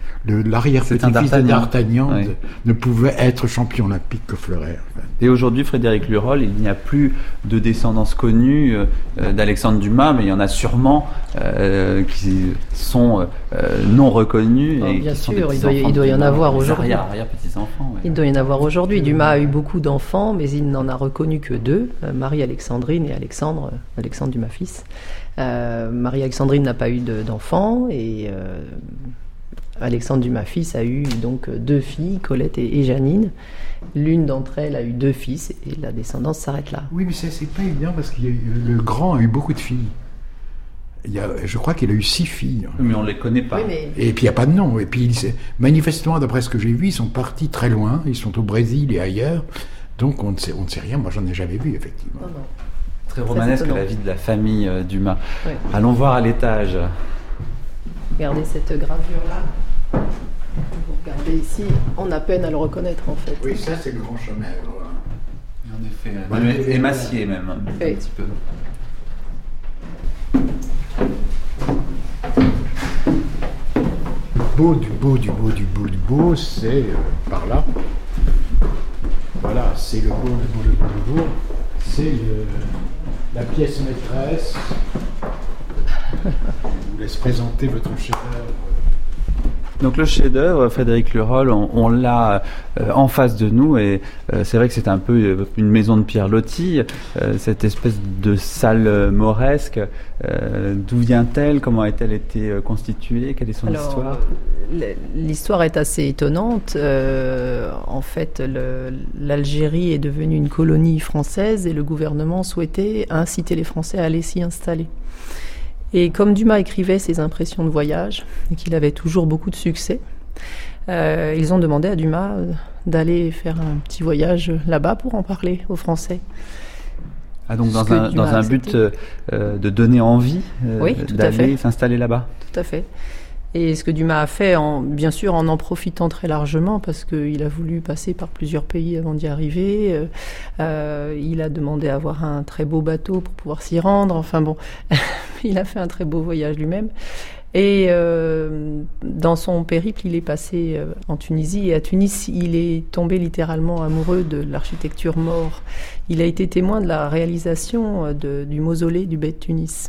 Le, l'arrière-petit-fils de D'Artagnan oui. de, ne pouvait être champion olympique que Fleuret. En fait. Et aujourd'hui, Frédéric Lurol, il n'y a plus de descendance connue euh, d'Alexandre Dumas, mais il y en a sûrement euh, qui sont euh, non reconnus. Alors, et bien qui sûr, sont des il doit, il doit y en Dumas, avoir des aujourd'hui. Arrière, arrière petits-enfants. Ouais. Il doit y en avoir aujourd'hui. Dumas a eu beaucoup d'enfants, mais il n'en a reconnu que deux, euh, Marie-Alexandrine et Alexandre, euh, Alexandre Dumas fils. Euh, Marie-Alexandrine n'a pas eu de, d'enfants et euh, Alexandre Dumas fils a eu donc deux filles, Colette et, et Janine. L'une d'entre elles a eu deux fils et la descendance s'arrête là. Oui, mais c'est, c'est pas évident parce que le grand a eu beaucoup de filles. Il y a, je crois qu'il a eu six filles. Mais on ne les connaît pas. Oui, mais... Et puis il n'y a pas de nom. Et puis manifestement, d'après ce que j'ai vu, ils sont partis très loin. Ils sont au Brésil et ailleurs. Donc on ne sait, on ne sait rien. Moi, j'en ai jamais vu, effectivement. Non, non. Très romanesque Très la vie de la famille euh, Dumas. Oui. Allons voir à l'étage. Regardez cette gravure-là. Vous regardez ici, on a peine à le reconnaître en fait. Oui, ça c'est le grand Chomèvre. En effet, Ouais. émacié même, un Oui. petit peu. Beau du beau du beau du beau du beau, c'est euh, par là. Voilà, c'est le beau, le beau, le beau, le beau. C'est le, la pièce maîtresse. Je vous laisse présenter votre chef-d'œuvre. Donc le chef-d'œuvre, Frédéric Lurol, on, on l'a euh, en face de nous et euh, c'est vrai que c'est un peu euh, une maison de pierre lotie, euh, cette espèce de salle mauresque. Euh, d'où vient-elle? Comment a-t-elle été euh, constituée? Quelle est son Alors, histoire? euh, L'histoire est assez étonnante. Euh, en fait, le, l'Algérie est devenue une colonie française et le gouvernement souhaitait inciter les Français à aller s'y installer. Et comme Dumas écrivait ses impressions de voyage et qu'il avait toujours beaucoup de succès, euh, ils ont demandé à Dumas d'aller faire un petit voyage là-bas pour en parler aux Français. Ah, donc dans Ce que un, Dumas dans un a but accepté. euh, de donner envie euh, Oui, tout à d'aller fait. s'installer là-bas. Tout à fait. Et ce que Dumas a fait, en, bien sûr, en en profitant très largement, parce qu'il a voulu passer par plusieurs pays avant d'y arriver. Euh, euh, il a demandé à avoir un très beau bateau pour pouvoir s'y rendre. Enfin bon, il a fait un très beau voyage lui-même. Et euh, dans son périple, il est passé euh, en Tunisie. Et à Tunis, il est tombé littéralement amoureux de l'architecture maure. Il a été témoin de la réalisation de, du mausolée du Beit Tunis.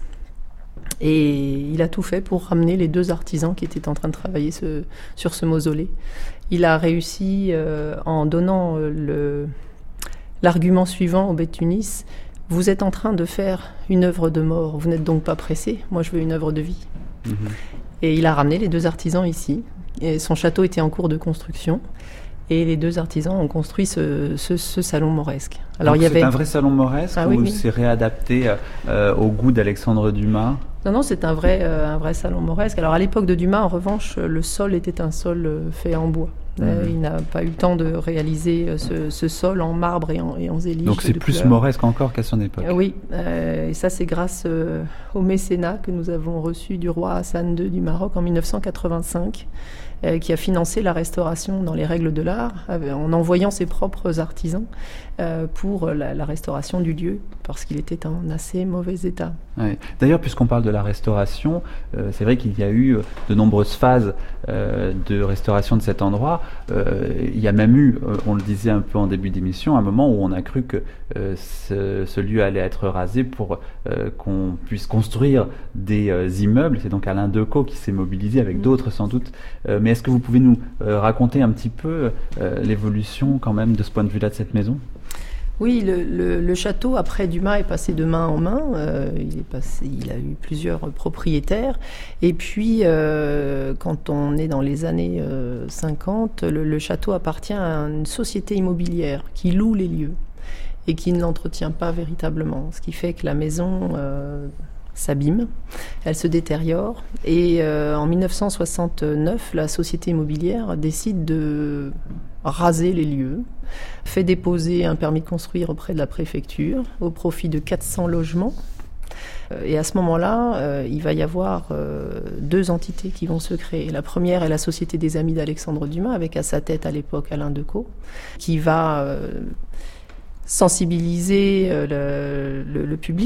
Et il a tout fait pour ramener les deux artisans qui étaient en train de travailler ce, sur ce mausolée. Il a réussi euh, en donnant euh, le, l'argument suivant au Beit Tunis. Vous êtes en train de faire une œuvre de mort, vous n'êtes donc pas pressé, moi je veux une œuvre de vie. Mmh. Et il a ramené les deux artisans ici. Et son château était en cours de construction. Et les deux artisans ont construit ce, ce, ce salon mauresque. Alors, Donc, il y c'est avait... un vrai salon mauresque ah, ou oui, oui. c'est réadapté euh, au goût d'Alexandre Dumas? Non, non, c'est un vrai, euh, un vrai salon mauresque. Alors à l'époque de Dumas, en revanche, le sol était un sol euh, fait en bois. Mmh. Euh, il n'a pas eu le temps de réaliser euh, ce, ce sol en marbre et en, et en zélige. Donc c'est plus mauresque encore qu'à son époque. Euh, oui, euh, et ça c'est grâce euh, au mécénat que nous avons reçu du roi Hassan deux du Maroc en dix-neuf cent quatre-vingt-cinq, euh, qui a financé la restauration dans les règles de l'art, euh, en envoyant ses propres artisans euh, pour la, la restauration du lieu, parce qu'il était en assez mauvais état. Ouais. D'ailleurs, puisqu'on parle de la restauration, euh, c'est vrai qu'il y a eu de nombreuses phases euh, de restauration de cet endroit. Euh, il y a même eu, euh, on le disait un peu en début d'émission, un moment où on a cru que euh, ce, ce lieu allait être rasé pour euh, qu'on puisse construire des euh, immeubles. C'est donc Alain Decaux qui s'est mobilisé avec mmh. d'autres sans doute. Euh, mais est-ce que vous pouvez nous euh, raconter un petit peu euh, l'évolution quand même de ce point de vue-là de cette maison ? Oui, le, le, le château, après Dumas, est passé de main en main. Euh, il, est passé, il a eu plusieurs propriétaires. Et puis, euh, quand on est dans les années euh, cinquante, le, le château appartient à une société immobilière qui loue les lieux et qui ne l'entretient pas véritablement. Ce qui fait que la maison euh, s'abîme, elle se détériore. Et euh, en dix-neuf cent soixante-neuf, la société immobilière décide de raser les lieux, fait déposer un permis de construire auprès de la préfecture au profit de quatre cents logements. Et à ce moment-là, euh, il va y avoir euh, deux entités qui vont se créer. La première est la Société des Amis d'Alexandre Dumas, avec à sa tête à l'époque Alain Decaux, qui va euh, sensibiliser euh, le, le, le public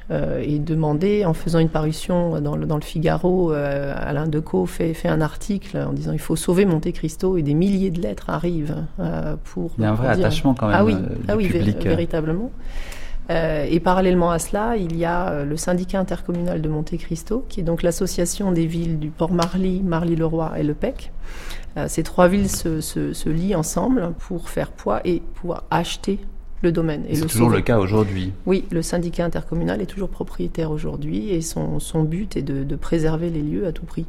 euh, et demandé, en faisant une parution dans le, dans le Figaro, euh, Alain Decaux fait, fait un article en disant il faut sauver Monte Cristo, et des milliers de lettres arrivent euh, pour... Il y a un vrai dire... attachement quand même ah oui, euh, du ah oui, public. vé- véritablement. Euh, et parallèlement à cela, il y a euh, le syndicat intercommunal de Monte Cristo, qui est donc l'association des villes du Port-Marly, Marly-le-Roi et Le Pec. Euh, ces trois villes se, se, se lient ensemble pour faire poids et pouvoir acheter le domaine. Et c'est le toujours sauver. le cas aujourd'hui. Oui, le syndicat intercommunal est toujours propriétaire aujourd'hui et son, son but est de, de préserver les lieux à tout prix.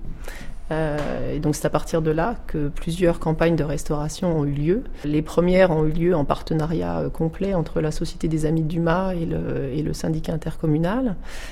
Euh, et donc c'est à partir de là que plusieurs campagnes de restauration ont eu lieu. Les premières ont eu lieu en partenariat euh, complet entre la Société des Amis de Dumas et le, et le syndicat intercommunal.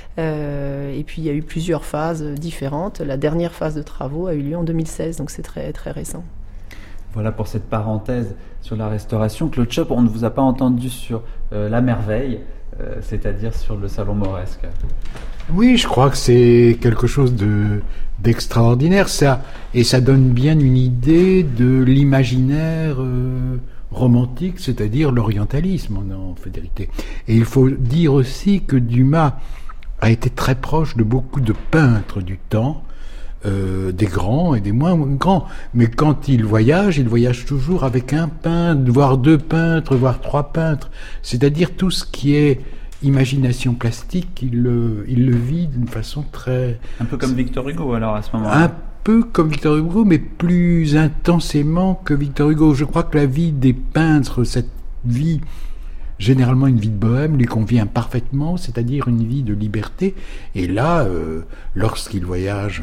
Euh, et puis il y a eu plusieurs phases différentes. La dernière phase de travaux a eu lieu en deux mille seize, donc c'est très, très récent. Voilà pour cette parenthèse sur la restauration. Claude Chope, on ne vous a pas entendu sur euh, la merveille, euh, c'est-à-dire sur le salon mauresque. Oui, je crois que c'est quelque chose de d'extraordinaire, ça, et ça donne bien une idée de l'imaginaire euh, romantique, c'est-à-dire l'orientalisme en, en vérité. Et il faut dire aussi que Dumas a été très proche de beaucoup de peintres du temps, euh, des grands et des moins grands. Mais quand il voyage, il voyage toujours avec un peintre, voire deux peintres, voire trois peintres. C'est-à-dire tout ce qui est imagination plastique, il le, il le vit d'une façon très... Un peu comme Victor Hugo alors à ce moment-là. Un peu comme Victor Hugo, mais plus intensément que Victor Hugo. Je crois que la vie des peintres, cette vie, généralement une vie de bohème, lui convient parfaitement, c'est-à-dire une vie de liberté. Et là, euh, lorsqu'il voyage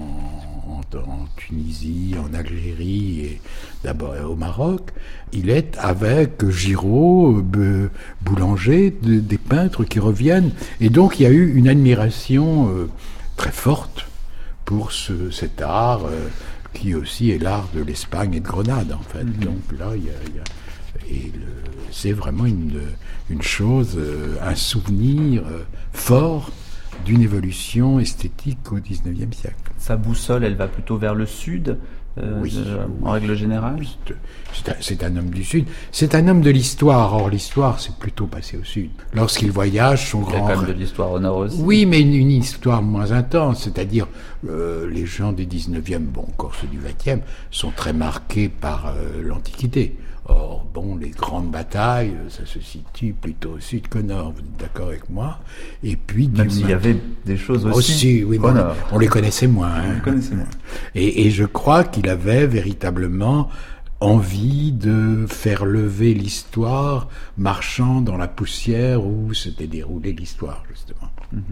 en, en, en Tunisie, en Algérie et d'abord au Maroc, il est avec Giraud, Be, Boulanger, de, des peintres qui reviennent. Et donc il y a eu une admiration euh, très forte pour ce, cet art, euh, qui aussi est l'art de l'Espagne et de Grenade, en fait. Mm-hmm. Donc là, il y a... Il y a et le, c'est vraiment une, une chose, euh, un souvenir euh, fort d'une évolution esthétique au dix-neuvième siècle. Sa boussole, elle va plutôt vers le sud, euh, oui, de, oui. en règle générale. C'est un, c'est un homme du sud. C'est un homme de l'histoire. Or, l'histoire, c'est plutôt passé au sud. Lorsqu'il voyage, son grand... Il y a quand même de l'histoire au nord aussi. Oui, mais une, une histoire moins intense. C'est-à-dire, euh, les gens du dix-neuvième, bon, encore ceux du vingtième, sont très marqués par euh, l'Antiquité. Or, bon, les grandes batailles, ça se situe plutôt au sud qu'au nord, vous êtes d'accord avec moi? Et puis, même s'il y avait des choses aussi, aussi oui, au bon, nord. On les connaissait moins. Hein. On les connaissait moins. Et, et je crois qu'il avait véritablement envie de faire lever l'histoire, marchant dans la poussière où s'était déroulée l'histoire, justement.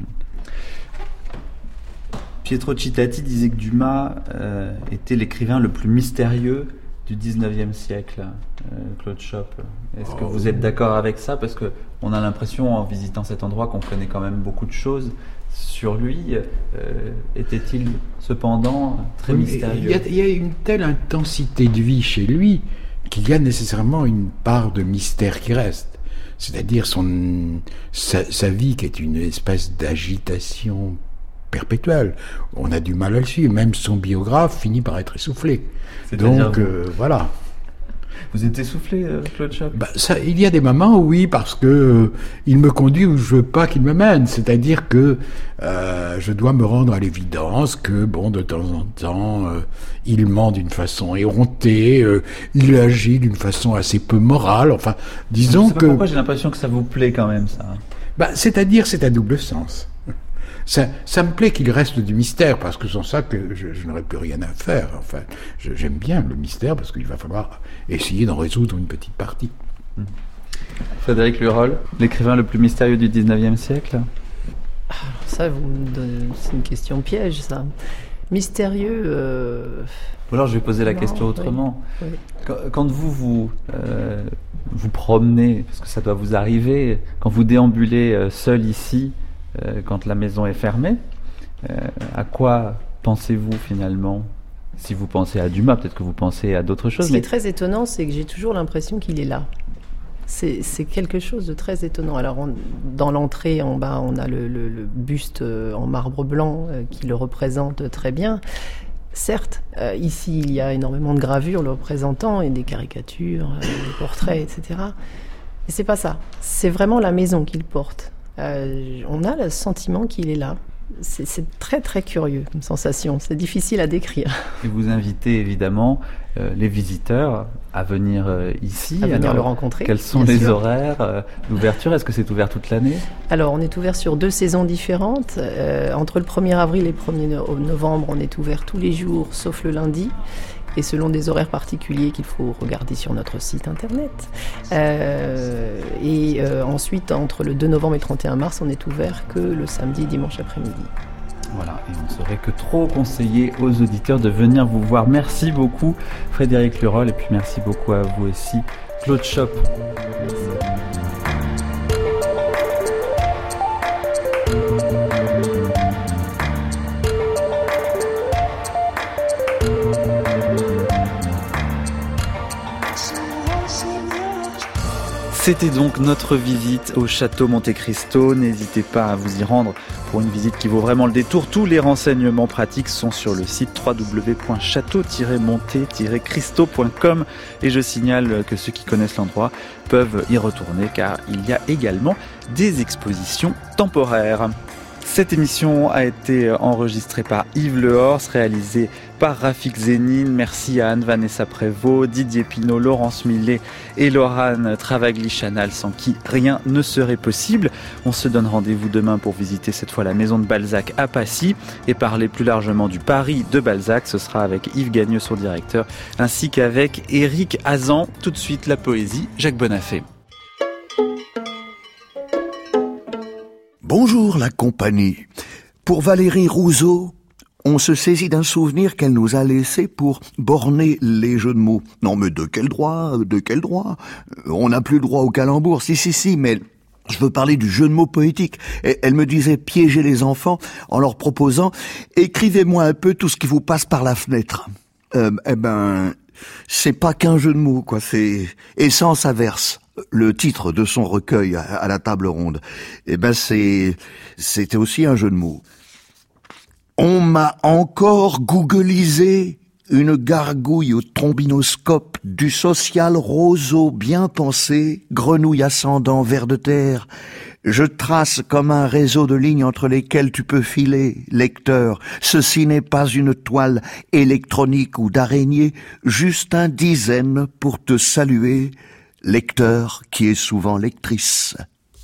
Mm-hmm. Pietro Cittati disait que Dumas euh, était l'écrivain le plus mystérieux du dix-neuvième siècle, euh, Claude Chope. Est-ce que oh. vous êtes d'accord avec ça? Parce qu'on a l'impression, en visitant cet endroit, qu'on connaît quand même beaucoup de choses sur lui. Euh, était-il cependant très oui, mystérieux? Il y, a, il y a une telle intensité de vie chez lui qu'il y a nécessairement une part de mystère qui reste. C'est-à-dire son, sa, sa vie qui est une espèce d'agitation perpétuelle. On a du mal à le suivre. Même son biographe finit par être essoufflé. Donc, euh, voilà. Vous êtes essoufflé, euh, Claude Chope? Bah, ça, il y a des moments, oui, parce que euh, il me conduit où je veux pas qu'il me mène. C'est-à-dire que euh, je dois me rendre à l'évidence que, bon, de temps en temps, euh, il ment d'une façon éhontée, euh, il agit d'une façon assez peu morale. Enfin, disons je sais pas que... Pourquoi j'ai l'impression que ça vous plaît quand même, ça? Bah, c'est-à-dire, c'est à double sens. Ça, ça me plaît qu'il reste du mystère, parce que sans ça, que je, je n'aurais plus rien à faire. Enfin, je, j'aime bien le mystère, parce qu'il va falloir essayer d'en résoudre une petite partie. Mmh. Frédéric Lurol, l'écrivain le plus mystérieux du dix-neuvième siècle? Alors ça, vous me donnez, c'est une question piège, ça. Mystérieux... Euh... Ou alors je vais poser la non, question autrement. Oui, oui. Quand, quand vous vous, euh, vous promenez, parce que ça doit vous arriver, quand vous déambulez euh, seul ici, Euh, quand la maison est fermée, euh, à quoi pensez-vous finalement? Si vous pensez à Dumas, peut-être que vous pensez à d'autres choses. Ce mais... qui est très étonnant, c'est que j'ai toujours l'impression qu'il est là. C'est, c'est quelque chose de très étonnant. Alors, on, dans l'entrée, en bas, on a le, le, le buste en marbre blanc euh, qui le représente très bien. Certes, euh, ici, il y a énormément de gravures le représentant et des caricatures, euh, des portraits, et cetera. Mais c'est pas ça. C'est vraiment la maison qu'il porte. euh, on a le sentiment qu'il est là. C'est, c'est très très curieux comme sensation, c'est difficile à décrire. Et vous invitez évidemment euh, les visiteurs à venir euh, ici. À venir Alors, le rencontrer. Quels sont les sûr. horaires euh, d'ouverture ? Est-ce que c'est ouvert toute l'année ? Alors on est ouvert sur deux saisons différentes. Euh, entre le premier avril et le premier novembre, on est ouvert tous les jours sauf le lundi. Et selon des horaires particuliers qu'il faut regarder sur notre site internet. Euh, et euh, ensuite, entre le deux novembre et le trente et un mars, on est ouvert que le samedi et dimanche après-midi. Voilà, et on ne saurait que trop conseiller aux auditeurs de venir vous voir. Merci beaucoup Frédéric Lurol, et puis merci beaucoup à vous aussi Claude Schopp. Merci. C'était donc notre visite au château Monte Cristo. N'hésitez pas à vous y rendre pour une visite qui vaut vraiment le détour. Tous les renseignements pratiques sont sur le site w w w point château tiret monte tiret cristo point com, et je signale que ceux qui connaissent l'endroit peuvent y retourner car il y a également des expositions temporaires. Cette émission a été enregistrée par Yves Lehors, réalisée par Rafik Zénine. Merci à Anne-Vanessa Prévost, Didier Pinault, Laurence Millet et Laurane Travagli-Chanal, sans qui rien ne serait possible. On se donne rendez-vous demain pour visiter cette fois la maison de Balzac à Passy et parler plus largement du Paris de Balzac. Ce sera avec Yves Gagneux, son directeur, ainsi qu'avec Éric Hazan. Tout de suite, la poésie, Jacques Bonafé. Bonjour la compagnie. Pour Valérie Rousseau, on se saisit d'un souvenir qu'elle nous a laissé pour borner les jeux de mots. Non mais de quel droit, de quel droit ? On n'a plus le droit au calembour, si si si, mais je veux parler du jeu de mots poétique. Et elle me disait piéger les enfants en leur proposant « Écrivez-moi un peu tout ce qui vous passe par la fenêtre euh, ». Eh ben, c'est pas qu'un jeu de mots, quoi, c'est essence averse. Le titre de son recueil à la table ronde, eh ben c'est, c'était aussi un jeu de mots. On m'a encore googlisé une gargouille au trombinoscope du social roseau bien pensé, grenouille ascendant vers de terre. Je trace comme un réseau de lignes entre lesquelles tu peux filer, lecteur. Ceci n'est pas une toile électronique ou d'araignée, juste un dizaine pour te saluer, lecteur qui est souvent lectrice.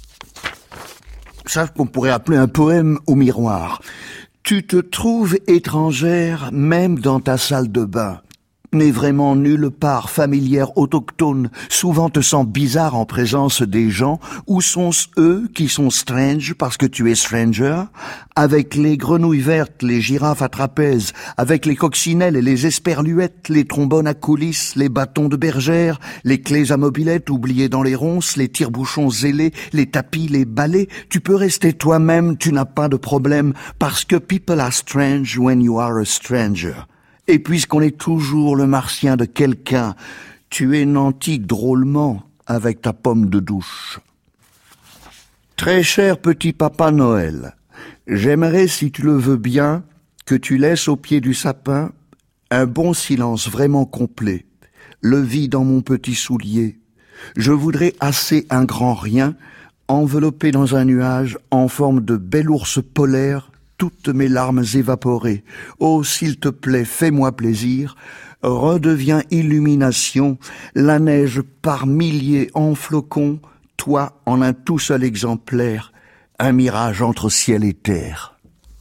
Ça qu'on pourrait appeler un poème au miroir. Tu te trouves étrangère même dans ta salle de bain. N'est vraiment nulle part familière autochtone, souvent te sens bizarre en présence des gens. Où sont eux qui sont strange parce que tu es stranger? Avec les grenouilles vertes, les girafes à trapèze, avec les coccinelles et les esperluettes, les trombones à coulisses, les bâtons de bergère, les clés à mobilette oubliées dans les ronces, les tire-bouchons zélés, les tapis, les balais, tu peux rester toi-même, tu n'as pas de problème, parce que people are strange when you are a stranger. Et puisqu'on est toujours le martien de quelqu'un, tu es nanti drôlement avec ta pomme de douche. Très cher petit papa Noël, j'aimerais, si tu le veux bien, que tu laisses au pied du sapin un bon silence vraiment complet, le vide dans mon petit soulier. Je voudrais assez un grand rien, enveloppé dans un nuage en forme de bel ours polaire, toutes mes larmes évaporées. Oh, s'il te plaît, fais-moi plaisir. Redeviens illumination, la neige par milliers en flocons, toi en un tout seul exemplaire, un mirage entre ciel et terre.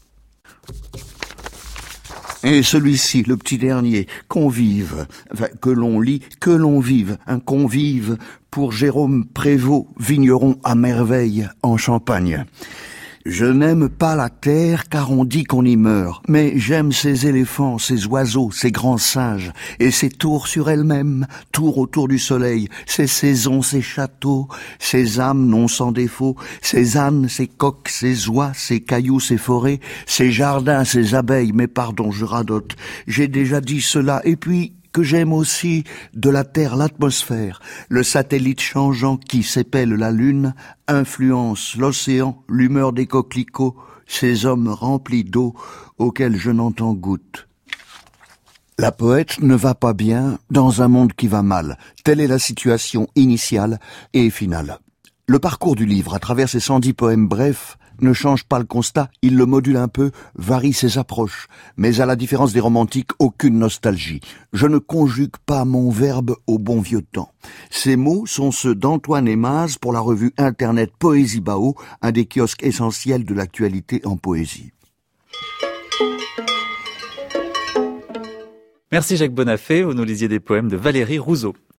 Et celui-ci, le petit dernier, convive, enfin, que l'on lit, que l'on vive, un convive pour Jérôme Prévost, vigneron à merveille en Champagne. Je n'aime pas la terre car on dit qu'on y meurt, mais j'aime ces éléphants, ces oiseaux, ces grands singes, et ces tours sur elles-mêmes, tours autour du soleil, ces saisons, ces châteaux, ces âmes non sans défaut, ces ânes, ces coqs, ces oies, ces cailloux, ces forêts, ces jardins, ces abeilles, mais pardon, je radote, j'ai déjà dit cela, et puis que j'aime aussi de la Terre l'atmosphère, le satellite changeant qui s'épelle la Lune, influence l'océan, l'humeur des coquelicots, ces hommes remplis d'eau auxquels je n'entends goutte. La poète ne va pas bien dans un monde qui va mal. Telle est la situation initiale et finale. Le parcours du livre, à travers ses cent dix poèmes brefs, ne change pas le constat, il le module un peu, varie ses approches, mais à la différence des romantiques, aucune nostalgie. Je ne conjugue pas mon verbe au bon vieux temps. Ces mots sont ceux d'Antoine Aimaz pour la revue internet Poésie Bao, un des kiosques essentiels de l'actualité en poésie. Merci Jacques Bonafé, vous nous lisiez des poèmes de Valérie Rousseau.